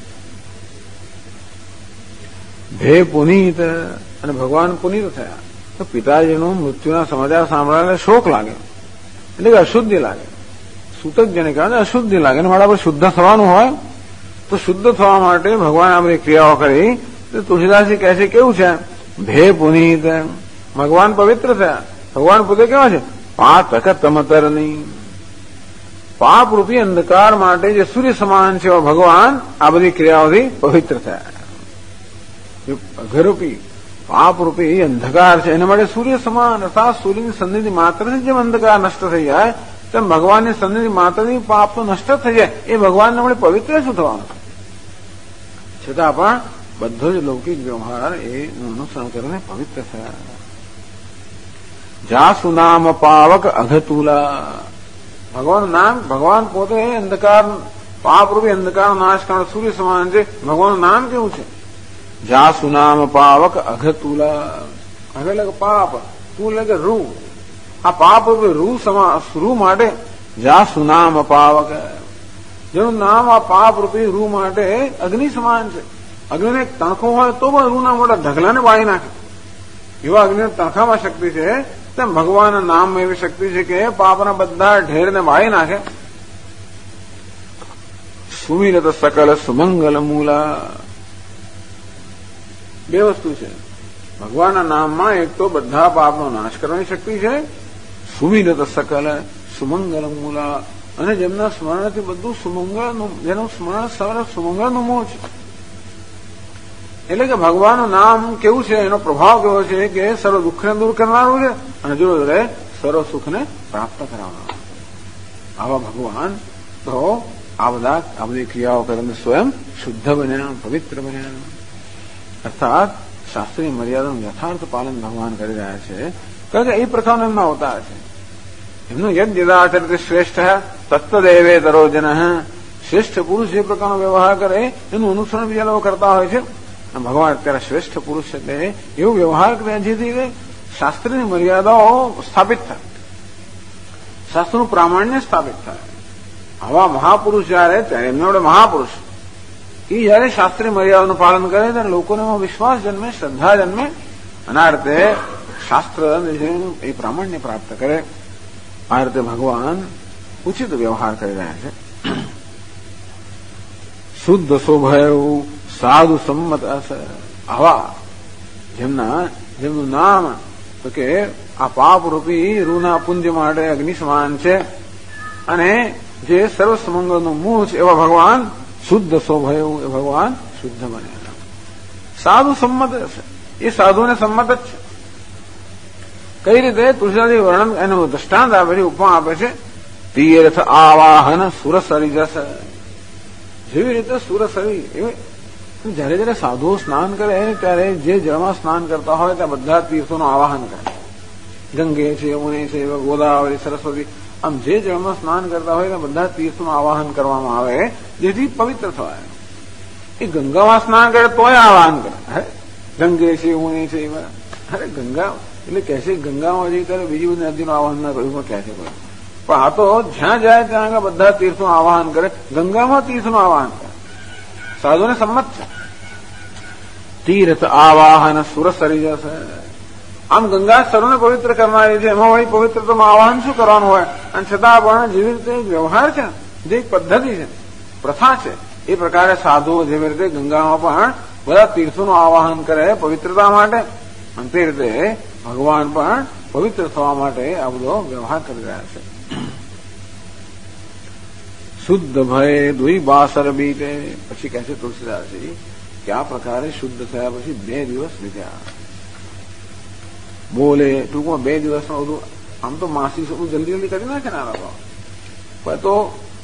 ભે પુનીત અને ભગવાન પુનીત થયા. તો પિતાજીનું મૃત્યુના સમાચાર સાંભળાને શોક લાગે, એટલે કે અશુદ્ધિ લાગે. સૂતક જેને કહેવાય અશુદ્ધિ લાગે. અને મારા પર શુદ્ધ થવાનું હોય તો શુદ્ધ થવા માટે ભગવાન આ બધી ક્રિયાઓ કરી. તો તુલસીદાસજી કહે છે કેવું છે, ભે પુનીત, ભગવાન પવિત્ર થયા. ભગવાન પોતે કેવા છે, પાતક તમતરની, પાપ રૂપી અંધકાર માટે જે સૂર્ય સમાન છે એવા ભગવાન આ બધી ક્રિયાઓથી પવિત્ર થયા. અઘરૂપી પાપ રૂપી અંધકાર છે એના માટે સૂર્ય સમાન, અર્થાત સૂર્યની સન્નિધિ માત્રથી જેમ અંધકાર નષ્ટ થઈ જાય તેમ ભગવાનની સન્નિધિ માત્રથી પાપ તો નષ્ટ થઈ જાય. એ ભગવાનને આપણે પવિત્ર શું થવાનું? છતાં પણ બધો જ લૌકિક વ્યવહાર એનું અનુસરણ કરીને પવિત્ર થયા. જાસુ નામ પાવક અઘતુલા, ભગવાનનું નામ, ભગવાન પોતે અંધકાર પાપરૂપી અંધકાર નાશ કરનાર સૂર્ય સમાન છે. ભગવાનનું નામ કેવું છે, જાસુ નામ પાવક અઘતુલા. અઘ એટલે પાપ, તુલ એટલે રૂ, આ પાપ રૂ માટે જા સુનામ પાવક, જેનું નામ આ પાપ રૂપી રૂ માટે અગ્નિ સમાન છે. અગ્નિને તણખો હોય તો પણ રૂના મોટા ઢગલાને બાળી નાખે, એવા અગ્નિ તણખામાં શક્તિ છે. તેમ ભગવાનના નામમાં એવી શક્તિ છે કે પાપના બધા ઢેરને બાળી નાખે. સુમિરત સકલ સુમંગલ મૂલા, બે વસ્તુ છે ભગવાનના નામમાં. એક તો બધા પાપનો નાશ કરવાની શક્તિ છે, સુમિરત સકલ સુમંગલ મૂલા, અને જેમના સ્મરણથી બધું સુમંગળનું, જેનું સ્મરણ સર્વ સુમંગળનું મોહ છે. એટલે કે ભગવાનનું નામ કેવું છે, એનો પ્રભાવ કેવો છે કે સર્વ દુઃખને દૂર કરનારું છે અને જોડે સર્વ સુખને પ્રાપ્ત કરાવનારું. આવા ભગવાન તો આ બધી ક્રિયાઓ કરીને સ્વયં શુદ્ધ બન્યા, પવિત્ર બન્યા. અર્થાત શાસ્ત્રીય મર્યાદાનું યથાર્થ પાલન ભગવાન કરી રહ્યા છે. કારણ કે એ પ્રકારનો એમના અવતાર છે. એમનું યદ યદાચરતે શ્રેષ્ઠ તત્તદેવે તરોજન, શ્રેષ્ઠ પુરુષ જે પ્રકારનો વ્યવહાર કરે એનું અનુસરણ બીજા લોકો કરતા હોય છે. ભગવાન અત્યારે શ્રેષ્ઠ પુરુષ છે તે એવું વ્યવહાર કરે જેથી શાસ્ત્રની મર્યાદાઓ સ્થાપિત થાય, શાસ્ત્રનું પ્રામાણ્ય સ્થાપિત થાય. આવા મહાપુરુષ જયારે, ત્યારે એમને આપણે મહાપુરુષ, એ જયારે શાસ્ત્રીય મર્યાદાનું પાલન કરે ત્યારે લોકોને એમાં વિશ્વાસ જન્મે, શ્રદ્ધા જન્મે, અને આ રીતે શાસ્ત્ર એ પ્રામાણ્ય પ્રાપ્ત કરે. આ રીતે ભગવાન ઉચિત વ્યવહાર કરી રહ્યા છે. શુદ્ધ શોભય સાધુ સંમત અસર, આવા જેમનું નામ તો કે આ પાપ રૂપી રૂના પુંજ માટે અગ્નિ સમાન છે અને જે સર્વ સમંગળનું મૂળ છે એવા ભગવાન શુદ્ધ સ્વભય, એ ભગવાન શુદ્ધ બન્યા. સાધુ સંમત છે, એ સાધુને સંમત જ છે. કઈ રીતે તુલસીદાસજી વર્ણન એનું દ્રષ્ટાંત આપે છે, ઉપમા આપે છે. તીર્થ આવાહન સુરસરી જસ, જેવી રીતે સુરસરી, જયારે જયારે સાધુઓ સ્નાન કરે ત્યારે જે જળમાં સ્નાન કરતા હોય ત્યાં બધા તીર્થોનું આવાહન કરે. ગંગે છે, યમુને છે, ગોદાવરી, સરસ્વતી, આમ જે જળમાં સ્નાન કરતા હોય ત્યાં બધા તીર્થોનું આવાહન કરવામાં આવે જેથી પવિત્ર થવાય. એ ગંગામાં સ્નાન કરે તોય આવાહન કરે. ગંગે છે, યમુને છે, અરે ગંગા એટલે કહે છે ગંગામાં જઈ ત્યારે બીજી બધી નદીનું આવાહન ના કર્યું પણ કહે છે કોઈ. પણ આ તો જ્યાં જાય ત્યાં આગળ બધા તીર્થોનું આવાહન કરે, ગંગામાં તીર્થનું આવાહન કરે. સાધુને સંમત છે. તીર્થ આવાહન સુરસરી જશે, આમ ગંગા સરોને પવિત્ર કરનારી છે, એમાં વળી પવિત્રતામાં આવાહન શું કરવાનું હોય, અને છતાં પણ જેવી રીતે વ્યવહાર છે, જે એક પદ્ધતિ છે, પ્રથા છે, એ પ્રકારે સાધુઓ જેવી રીતે ગંગામાં પણ બધા તીર્થોનું આવાહન કરે પવિત્રતા માટે, અને તે રીતે ભગવાન પણ પવિત્ર થવા માટે આ બધો વ્યવહાર કરી રહ્યા છે. શુદ્ધ ભય દુઈ બાસર બીતે, પછી કહે છે તુલસીદાસજી કે આ પ્રકારે શુદ્ધ થયા પછી 2 દિવસ વીત્યા. બોલે ટૂંકમાં 2 દિવસમાં બધું, આમ તો માસી શું જલ્દી જલ્દી કરી નાખે ને આ લોકો, પણ તો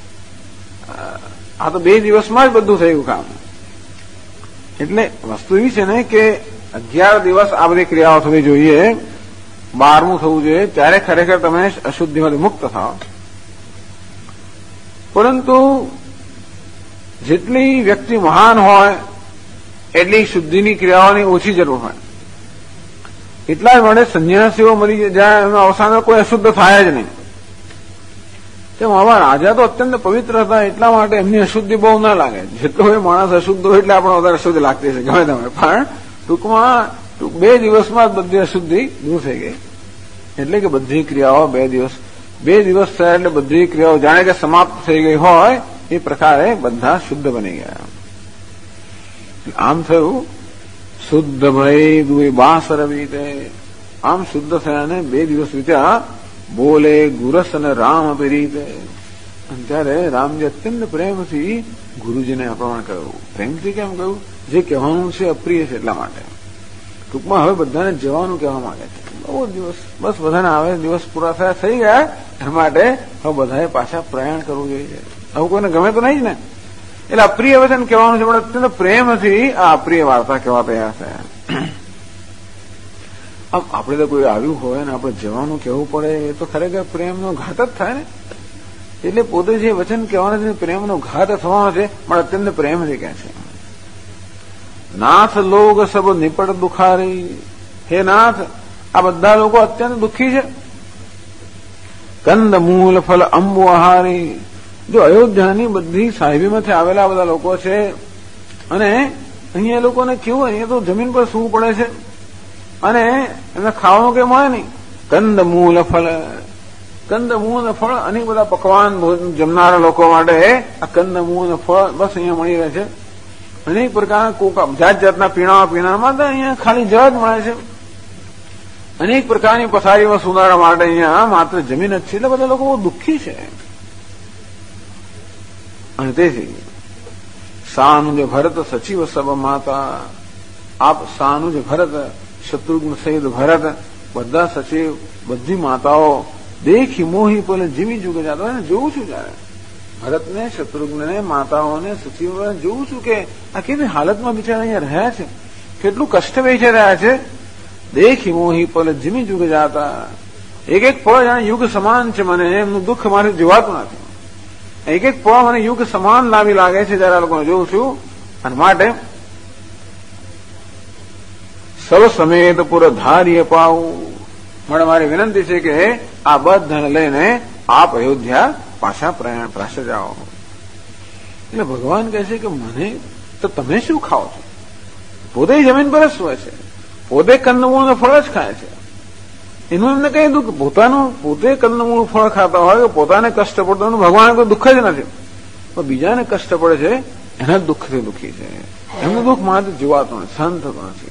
આ તો 2 દિવસમાં જ બધું થયું કામ. એટલે વસ્તુ એવી છે ને કે 11 દિવસ આ બધી ક્રિયાઓ થવી જોઈએ, 12મું થવું જોઈએ, ત્યારે ખરેખર તમે અશુદ્ધિમાંથી મુક્ત થાવ. પરંતુ જેટલી વ્યક્તિ મહાન હોય એટલી શુદ્ધિની ક્રિયાઓની ઓછી જરૂર હોય. એટલા જ માટે સંન્યાસીઓ મરી જાય, એમના અવસાન કોઈ અશુદ્ધ થાય જ નહીં. તેમ આવા રાજા તો અત્યંત પવિત્ર હતા, એટલા માટે એમની અશુદ્ધિ બહુ ના લાગે. જેટલો એ માણસ અશુદ્ધ હોય એટલે આપણે વધારે અશુદ્ધ લાગતી છે ગમે તમે, પણ ટૂંકમાં 2 દિવસમાં જ બધી અશુદ્ધિ દૂર થઈ ગઈ. એટલે કે બધી ક્રિયાઓ 2 દિવસ થયા એટલે બધી ક્રિયાઓ જાણે કે સમાપ્ત થઈ ગઈ હોય એ પ્રકારે બધા શુદ્ધ બની ગયા. આમ થયું શુદ્ધ ભય દુઈ બાસર વીતે, આમ શુદ્ધ થયા ને 2 દિવસ વીત્યા. બોલે ગુરસ અને રામ અપીરીતે, ત્યારે રામજી અત્યંત પ્રેમથી ગુરુજીને અપમાન કર્યું. પ્રેમથી કેમ કહ્યું? જે કહેવાનું છે અપ્રિય છે એટલા માટે. ટૂંકમાં હવે બધાને જવાનું કહેવા માંગે છે. બહુ દિવસ બસ બધાને આવે દિવસ પૂરા થયા થઈ ગયા, એ માટે હવે બધાએ પાછા પ્રયાણ કરવું જોઈએ. હવે કોઈને ગમે તો નહીં જ ને, એટલે અપ્રિય વચન કહેવાનું છે, પણ અત્યંત પ્રેમથી આ અપ્રિય વાર્તા કહેવા તૈયાર થયા. આપણે તો કોઈ આવ્યું હોય ને આપણે જવાનું કહેવું પડે એ તો ખરેખર પ્રેમનો ઘાત જ થાય ને. એટલે પોતે જે વચન કહેવાનું છે પ્રેમનો ઘાત થવાનો છે, પણ અત્યંત પ્રેમથી કહે છે. નાથ લોગ સબ નિપટ દુખારી, હે નાથ આ બધા લોકો અત્યંત દુઃખી છે. કંદ મૂલ ફલ અંબુ આહારી. જો અયોધ્યાની બધી સાહેબીમાંથી આવેલા બધા લોકો છે અને અહીંયા લોકોને કેવું અહીંયા તો જમીન પર સૂવું પડે છે અને એમને ખાવાનું કઈ મળે નહીં. કંદ મૂલ ફળ, કંદ મૂળ ફળ અનેક બધા પકવાન જમનારા લોકો માટે આ કંદ મૂળ ફળ બસ અહીંયા મળી રહે છે. અનેક પ્રકારના જાત જાતના પીણામાં તો અહીંયા ખાલી જળ જ મળે છે. અનેક પ્રકારની પથારીમાં સુધારા માટે અહીંયા માત્ર જમીન જ છે. એટલે બધા લોકો બહુ દુઃખી છે. અને તેથી સાનુજ ભરત સચિવ સબ માતા, આપ સાનુજ ભરત, શત્રુઘ્ન સહિત ભરત બધા સચિવ, બધી માતાઓ દેખી મોહી પેલે જીવી ચૂકે જતા. જોઉં છું જયારે ભરતને, શત્રુઘ્નને, માતાઓને, સચિવોને જોઉં છું કે આ કેવી હાલતમાં બિચારા અહીંયા રહ્યા છે, કેટલું કષ્ટ વેચી રહ્યા છે. દેખી મોહી પેલે જીમી ચૂકે જતા. એક એક પળ જાણે યુગ સમાન છે. મને એમનું દુઃખ મારે જોવાતું નથી. એક એક પળ મને યુગ સમાન લાવી લાગે છે જયારે આ લોકોને જોઉં છું. અને માટે સર્વ સમેત પુર ધાર્ય પાવું. મને મારી વિનંતી છે કે આ બધાને લઈને આપ અયોધ્યા પાછા પાસે જાઓ. એટલે ભગવાન કહે છે કે મને તો તમે શું ખાઓ છો? પોતે જમીન પર જ સૂવે છે, પોતે કંદમૂળ ફળ જ ખાય છે. એનું એમને કહી દઉં કે પોતાનું પોતે કંદમૂળ ફળ ખાતા હોય કે પોતાને કષ્ટ પડતો એનું ભગવાન કોઈ દુઃખ જ નથી, પણ બીજાને કષ્ટ પડે છે એના દુઃખથી દુઃખી છે. એમનું દુઃખ મારે જોવાતું નથી, સહન થતું નથી.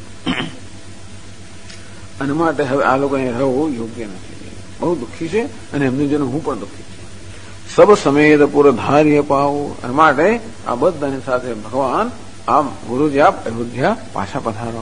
અને માટે હવે આ લોકો અહીંયા રહેવું યોગ્ય નથી. બહુ દુઃખી છે અને એમની જેને હું પણ દુઃખી છું. સબ સમેત પુર ધાર્ય પાવું. અને માટે આ બધાની સાથે ભગવાન આમ ગુરુજી આપ અયોધ્યા પાછા પધારો.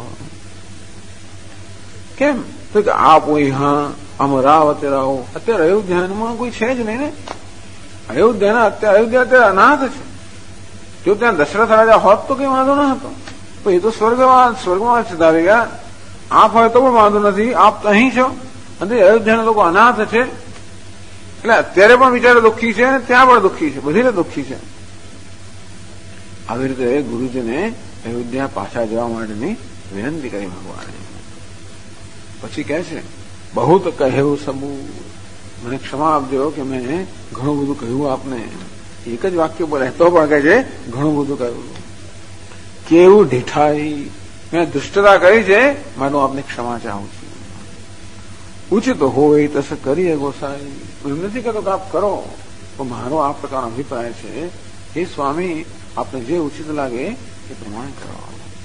કેમ તો કે આપ હા અમરાવતી રહો. અત્યારે અયોધ્યામાં કોઈ છે જ નહીં ને. અયોધ્યા અત્યારે અનાથ છે. જો ત્યાં દશરથ રાજા હોત તો કઈ વાંધો ન હતો, પણ એ તો સ્વર્ગમાં સિધાવી ગયા. આપ હોય તો પણ વાંધો નથી, આપ તો અહીં છો. અને અયોધ્યાના લોકો અનાથ છે એટલે અત્યારે પણ બિચારા દુઃખી છે અને ત્યાં પણ દુઃખી છે, બધી રીતે દુઃખી છે. આવી રીતે ગુરુજીને અયોધ્યા પાછા જવા માટેની વિનંતી કરી ભગવાને. પછી કહે છે બહુ તો કહેવું સબુ, મને ક્ષમા આપજો કે મેં ઘણું બધું કહ્યું આપને. એક જ વાક્ય પર રહેતો પણ કહે છે ઘણું બધું કહ્યું. કેવું ઢીઠાઈ, મેં દુષ્ટતા કરી છે, માટે આપને ક્ષમા ચાહું છું. ઉચિત હોય તસ કરીએ ગોસાઈ. હું એમ નથી કહેતો કે આપ કરો, પણ મારો આ પ્રકારનો અભિપ્રાય છે હે સ્વામી, આપને જે ઉચિત લાગે એ પ્રમાણે કરો.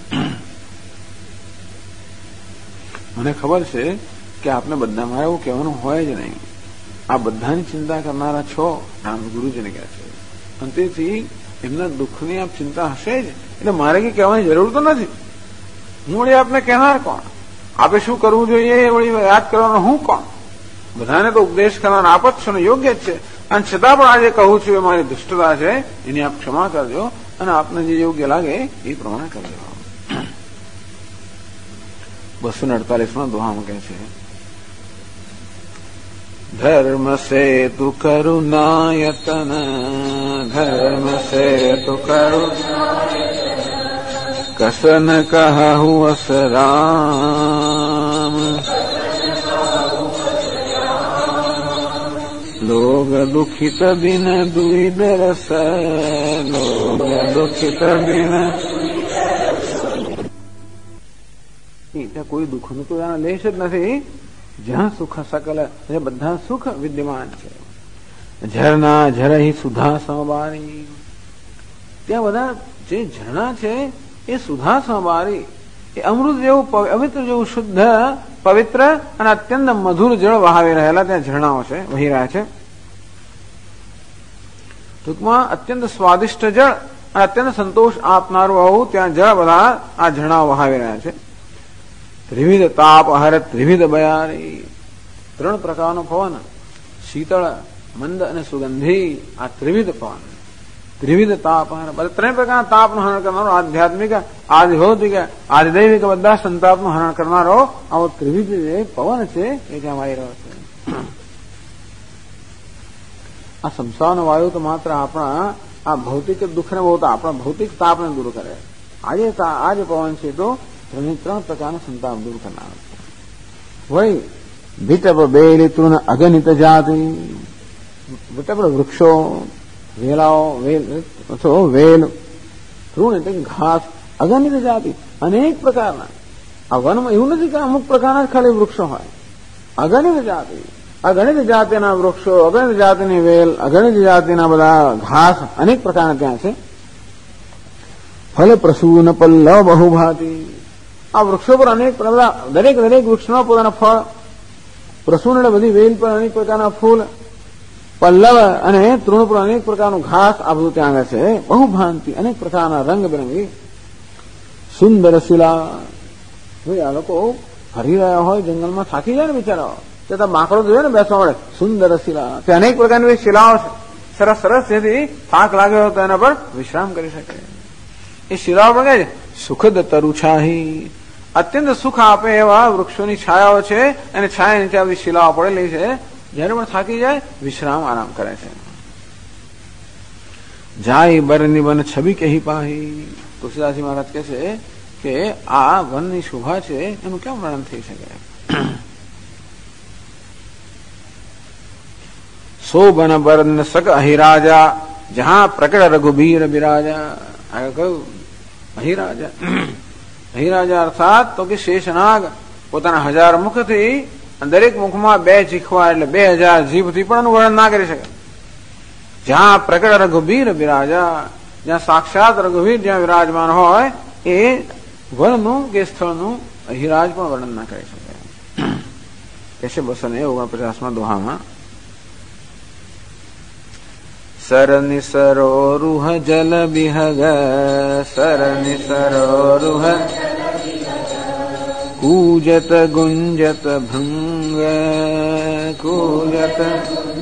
મને ખબર છે કે આપને બધા મારે એવું કહેવાનું હોય જ નહીં. આ બધાની ચિંતા કરનારા છો, આમ ગુરુજીને કહે છે. અને તેથી એમના દુઃખની આપ ચિંતા હશે જ, એટલે મારે કઈ કહેવાની જરૂર તો નથી. હું વળી આપને કહેનાર કોણ? આપે શું કરવું જોઈએ એ વળી યાદ કરવાનો હું કોણ? બધાને તો ઉપદેશ કરનાર આપ જ છો ને, યોગ્ય જ છે. અને છતાં પણ આજે કહું છું એ મારી દુષ્ટતા છે, એની આપ ક્ષમા કરજો અને આપને જે યોગ્ય લાગે એ પ્રમાણે કરજો. 248 દોહામાં કહે છે ધર્મ સેતુ કરુણાયતન, ધર્મ સેતુ કસન કહુ અસરામ, લોગ દુખિત બિન દ્વિધ રસ, લોગ દુખિત બિન. ત્યાં કોઈ દુઃખનું તો લેશ જ નથી. જ્યાં સુખ સકલ, બધા સુખ વિદ્યમાન છે. ઝરણા ઝરહી સુધા સમબારી, ત્યાં બધા જે ઝરણા છે એ સુધા સમબારી, એ અમૃત જેવું પવિત્ર જેવું શુદ્ધ પવિત્ર અને અત્યંત મધુર જળ વહાવી રહેલા ત્યાં ઝરણાઓ છે, વહી રહ્યા છે. ટૂંકમાં અત્યંત સ્વાદિષ્ટ જળ અને અત્યંત સંતોષ આપનારું આવું ત્યાં જળ બધા આ ઝરણાઓ વહાવી રહ્યા છે. ત્રિવિધ તાપ હર ત્રિવિધ બયારી, 3 પ્રકારનો પવન, શીતળ, મંદ અને સુગંધી, આ ત્રિવિધ પવન. ત્રિવિધ તાપ હર, 3 પ્રકારના તાપનું હરણ કરનારો, આધ્યાત્મિક, આધિભૌતિક, આધિદૈવિક બધા સંતાપનું હરણ કરનારો આવો ત્રિવિધ જે પવન છે એ ત્યાં વાઈ રહ્યો છે. આ સંસારનો વાયુ તો માત્ર આપણા આ ભૌતિક દુઃખને બહુ આપણા ભૌતિક તાપને દૂર કરે. આ જે પવન છે તો 3 પ્રકારના સંતાપ દૂર કરનાર છે. વળી વિટપ બેલી તૃણ અગણિત જાતિ, વૃક્ષો, વેલાઓ, વેલ, તૃણ એટલે ઘાસ, અગણિત જાતિ, અનેક પ્રકારના. આ વનમાં એવું નથી કે અમુક પ્રકારના જ ખાલી વૃક્ષો હોય. અગણિત જાતિ, અગણિત જાતિના વૃક્ષો, અગણિત જાતિની વેલ, અગણિત જાતિના બધા ઘાસ, અનેક પ્રકારના ત્યાં છે. ફલ પ્રસૂન પલ્લવ બહુભાતિ. આ વૃક્ષો પર અનેક દરેક વૃક્ષમાં પોતાના ફળ, પ્રસૂન એટલે બધી વેલ પર અનેક પ્રકારના ફૂલ, પલ્લવ અને તૃણ પર અનેક પ્રકારનું ઘાસ, આ બધું ત્યાં આગળ છે. બહુભાંતિ, અનેક પ્રકારના રંગબેરંગી. સુંદર શિલા. આ લોકો ફરી રહ્યા હોય જંગલમાં, થાકી જાય ને બિચારા, ત્યાં બાંકડો જોઈએ ને બેસવા મળે. સુંદર શિલા, તે અનેક પ્રકારની શિલાઓ છે, સરસ સરસ, જેથી થાક લાગ્યો હોય તો એના પર વિશ્રામ કરી શકે. એ શિલાઓ પણ કહે છે સુખદ તરુછાહી, અત્યંત સુખ આપે એવા વૃક્ષોની છાયાઓ છે, અને છાયા નીચે બધી શિલાઓ પડેલી છે. જયારે પણ થાકી જાય વિશ્રામ આરામ કરે છે. જાય બરની વન છબી કહી પાહી. તુલસીદાસજી મહારાજ કહે છે કે આ વનની શોભા છે એનું કેમ વર્ણન થઈ શકે. સો બન બરન સક અહિરાજા, જહાં પ્રકટ રઘુબીર બિરાજા. આગળ કહ્યું અહિરાજા. અહિરાજા અર્થાત તો કે શેષનાગ પોતાના 1000 મુખથી, દરેક મુખમાં 2 જીખવા એટલે 2000 જીભથી પણ એનું વર્ણન ના કરી શકે. જ્યાં પ્રકટ રઘુબીર બિરાજા, જ્યાં સાક્ષાત રઘુવીર જ્યાં વિરાજમાન હોય એ વનનું કે સ્થળનું અહિરાજ પણ વર્ણન ના કરી શકે. કહેશે 249 દોહામાં સરનિસરોરુહ જલ બિહગ, સરનિસરોરુહ કૂજત ગુંજત ભંગ, કૂજત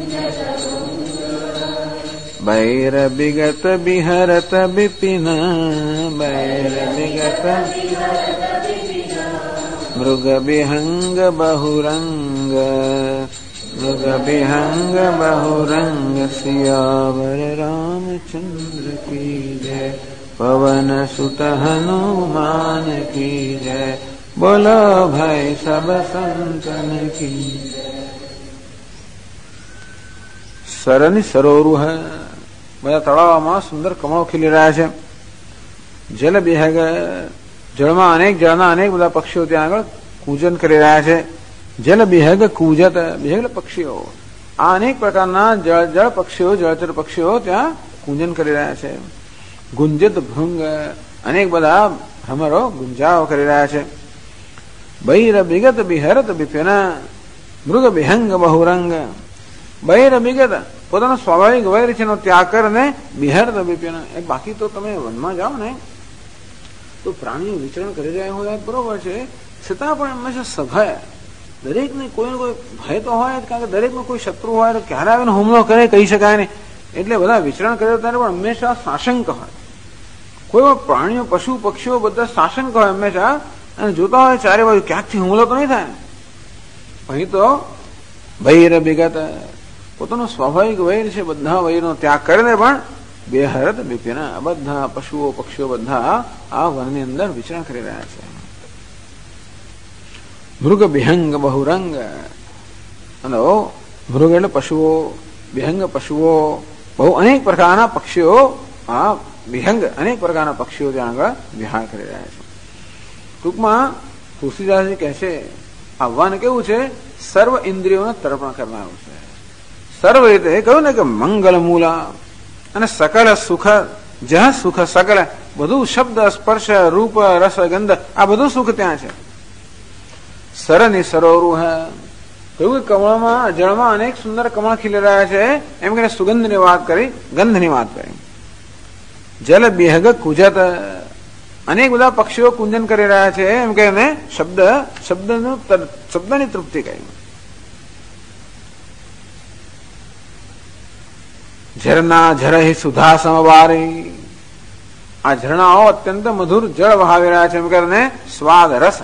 બૈર બિગત બિહરત બિપિન, બૈર બિગત મૃગ બિહંગ બહુરંગ, મૃગ બિહંગ બહુરંગ. સિયાવર રામચંદ્ર કી જય, પવન સુત હનુમાન કી જય, બોલો ભાઈ સબ સંતન કી. સરની સરોરુહ, બધા તળાવમાં સુંદર કમળો ખીલી રહ્યા છે. જલ બિહગ, જળમાં જળના અનેક બધા પક્ષીઓ ત્યાં આગળ કૂજન કરી રહ્યા છે. જલ બિહગ કૂજત, બિહગ પક્ષીઓ, આ અનેક પ્રકારના જળ પક્ષીઓ, જળચર પક્ષીઓ ત્યાં કૂંજન કરી રહ્યા છે. ગુંજત ભૃંગ, અનેક બધા ભ્રમરો ગુંજાઓ કરી રહ્યા છે. બૈર બિગત બિહરત બિપિન, મૃગ બિહંગ બહુરંગ. બૈર બિગત પોતાનો સ્વાભાવિક વૈર છે એનો ત્યાગ કરીને બિહરત બિપિન. બાકી તો તમે વનમાં જાઓ ને તો પ્રાણીઓ વિચરણ કરી રહ્યા હોય બરોબર છે, છતાં પણ હંમેશા સભય, દરેકને કોઈ ને કોઈ ભય તો હોય, કારણ કે દરેકનો કોઈ શત્રુ હોય તો ક્યારે આવીને હુમલો કરે કહી શકાય નહીં. એટલે બધા વિચરણ કરે ત્યારે પણ હંમેશા સાશંક હોય. કોઈ પણ પ્રાણીઓ, પશુ પક્ષીઓ બધા સાશંક હોય હંમેશા, અને જોતા હોય ચારે બાજુ ક્યાંકથી હુમલો તો નહીં થાય. અહીં તો વૈર બિગત, પોતાનો સ્વાભાવિક વૈર છે, બધા વૈરનો ત્યાગ કરીને પણ બેહરત બિપિન, બધા પશુઓ પક્ષીઓ બધા આ વનની અંદર વિચરણ કરી રહ્યા છે. મૃગ બિહંગ બહુરંગ, અને મૃગ એટલે પશુઓ, બિહંગ પશુઓ, બહુ અનેક પ્રકારના પક્ષીઓ, આ બિહંગ અનેક પ્રકારના પક્ષીઓ ત્યાં આગળ વિહાર કરી રહ્યા છે. ટૂંકમાં તુલસીદાસજી કહે છે આ વન કેવું છે, સર્વ ઇન્દ્રિયોને તર્પણ કરનારું છે. સર્વ રીતે કહ્યું ને કે મંગલ મૂલા, અને સકલ સુખ, જહ સુખ સકલ, બધું શબ્દ સ્પર્શ રૂપ રસ ગંધ, આ બધું સુખ ત્યાં છે. સરની સરોરુહ, કહ્યું કમળમાં, જળમાં અનેક સુંદર કમળ ખીલી રહ્યા છે, એમ કે સુગંધની વાત કરી, ગંધની વાત કરી. જલ બિહગ કુજત, અનેક બધા પક્ષીઓ કુંજન કરી રહ્યા છે, એમ કે શબ્દની તૃપ્તિ કહી. ઝરના ઝરહી સુધા સમવારી, આ ઝરણાઓ અત્યંત મધુર જળ વહાવી રહ્યા છે, એમ કરીને સ્વાદ રસ.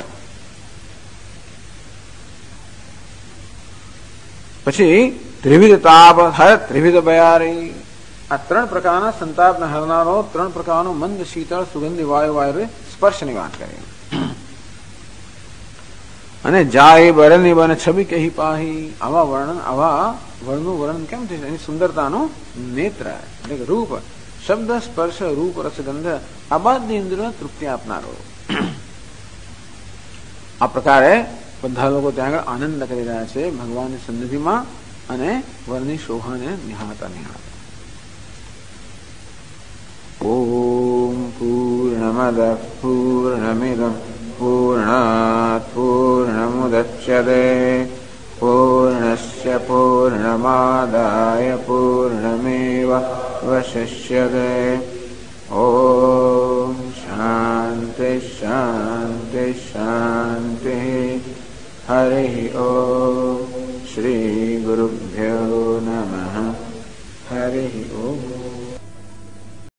પછી ત્રિવિધ તાપ હર ત્રિવિધ બયારી, આ 3 પ્રકારના સંતાપને હરનારો, 3 પ્રકારનો મંદ શીતળ સુગંધી વાયુ સ્પર્શની વાત કરી. અને જાય બરની બન છબી કહી પાહી. આવા વર્ણનું વર્ણન કેમ થશે? એની સુંદરતાનું નેત્ર એટલે કે રૂપ, શબ્દ, સ્પર્શ, રૂપ, રસગંધ આ બધી ઇન્દ્રિયોને તૃપ્તિ આપનારો. આ પ્રકારે બધા લોકો ત્યાં આગળ આનંદ કરી રહ્યા છે ભગવાનની સન્નિધિમાં અને વરની શોભાને નિહાળતા નિહાળતા. ઓમ પૂર્ણમદ પૂર્ણમિદં પૂર્ણાત પૂર્ણમુદચ્યતે પૂર્ણસ્ય પૂર્ણમાદાય પૂર્ણમેવાવશિષ્યતે. ઓમ શાંતિ શાંતિ શાંતિ. હરિ ઓમ. શ્રી ગુરુભ્યો નમઃ. હરિ ઓમ.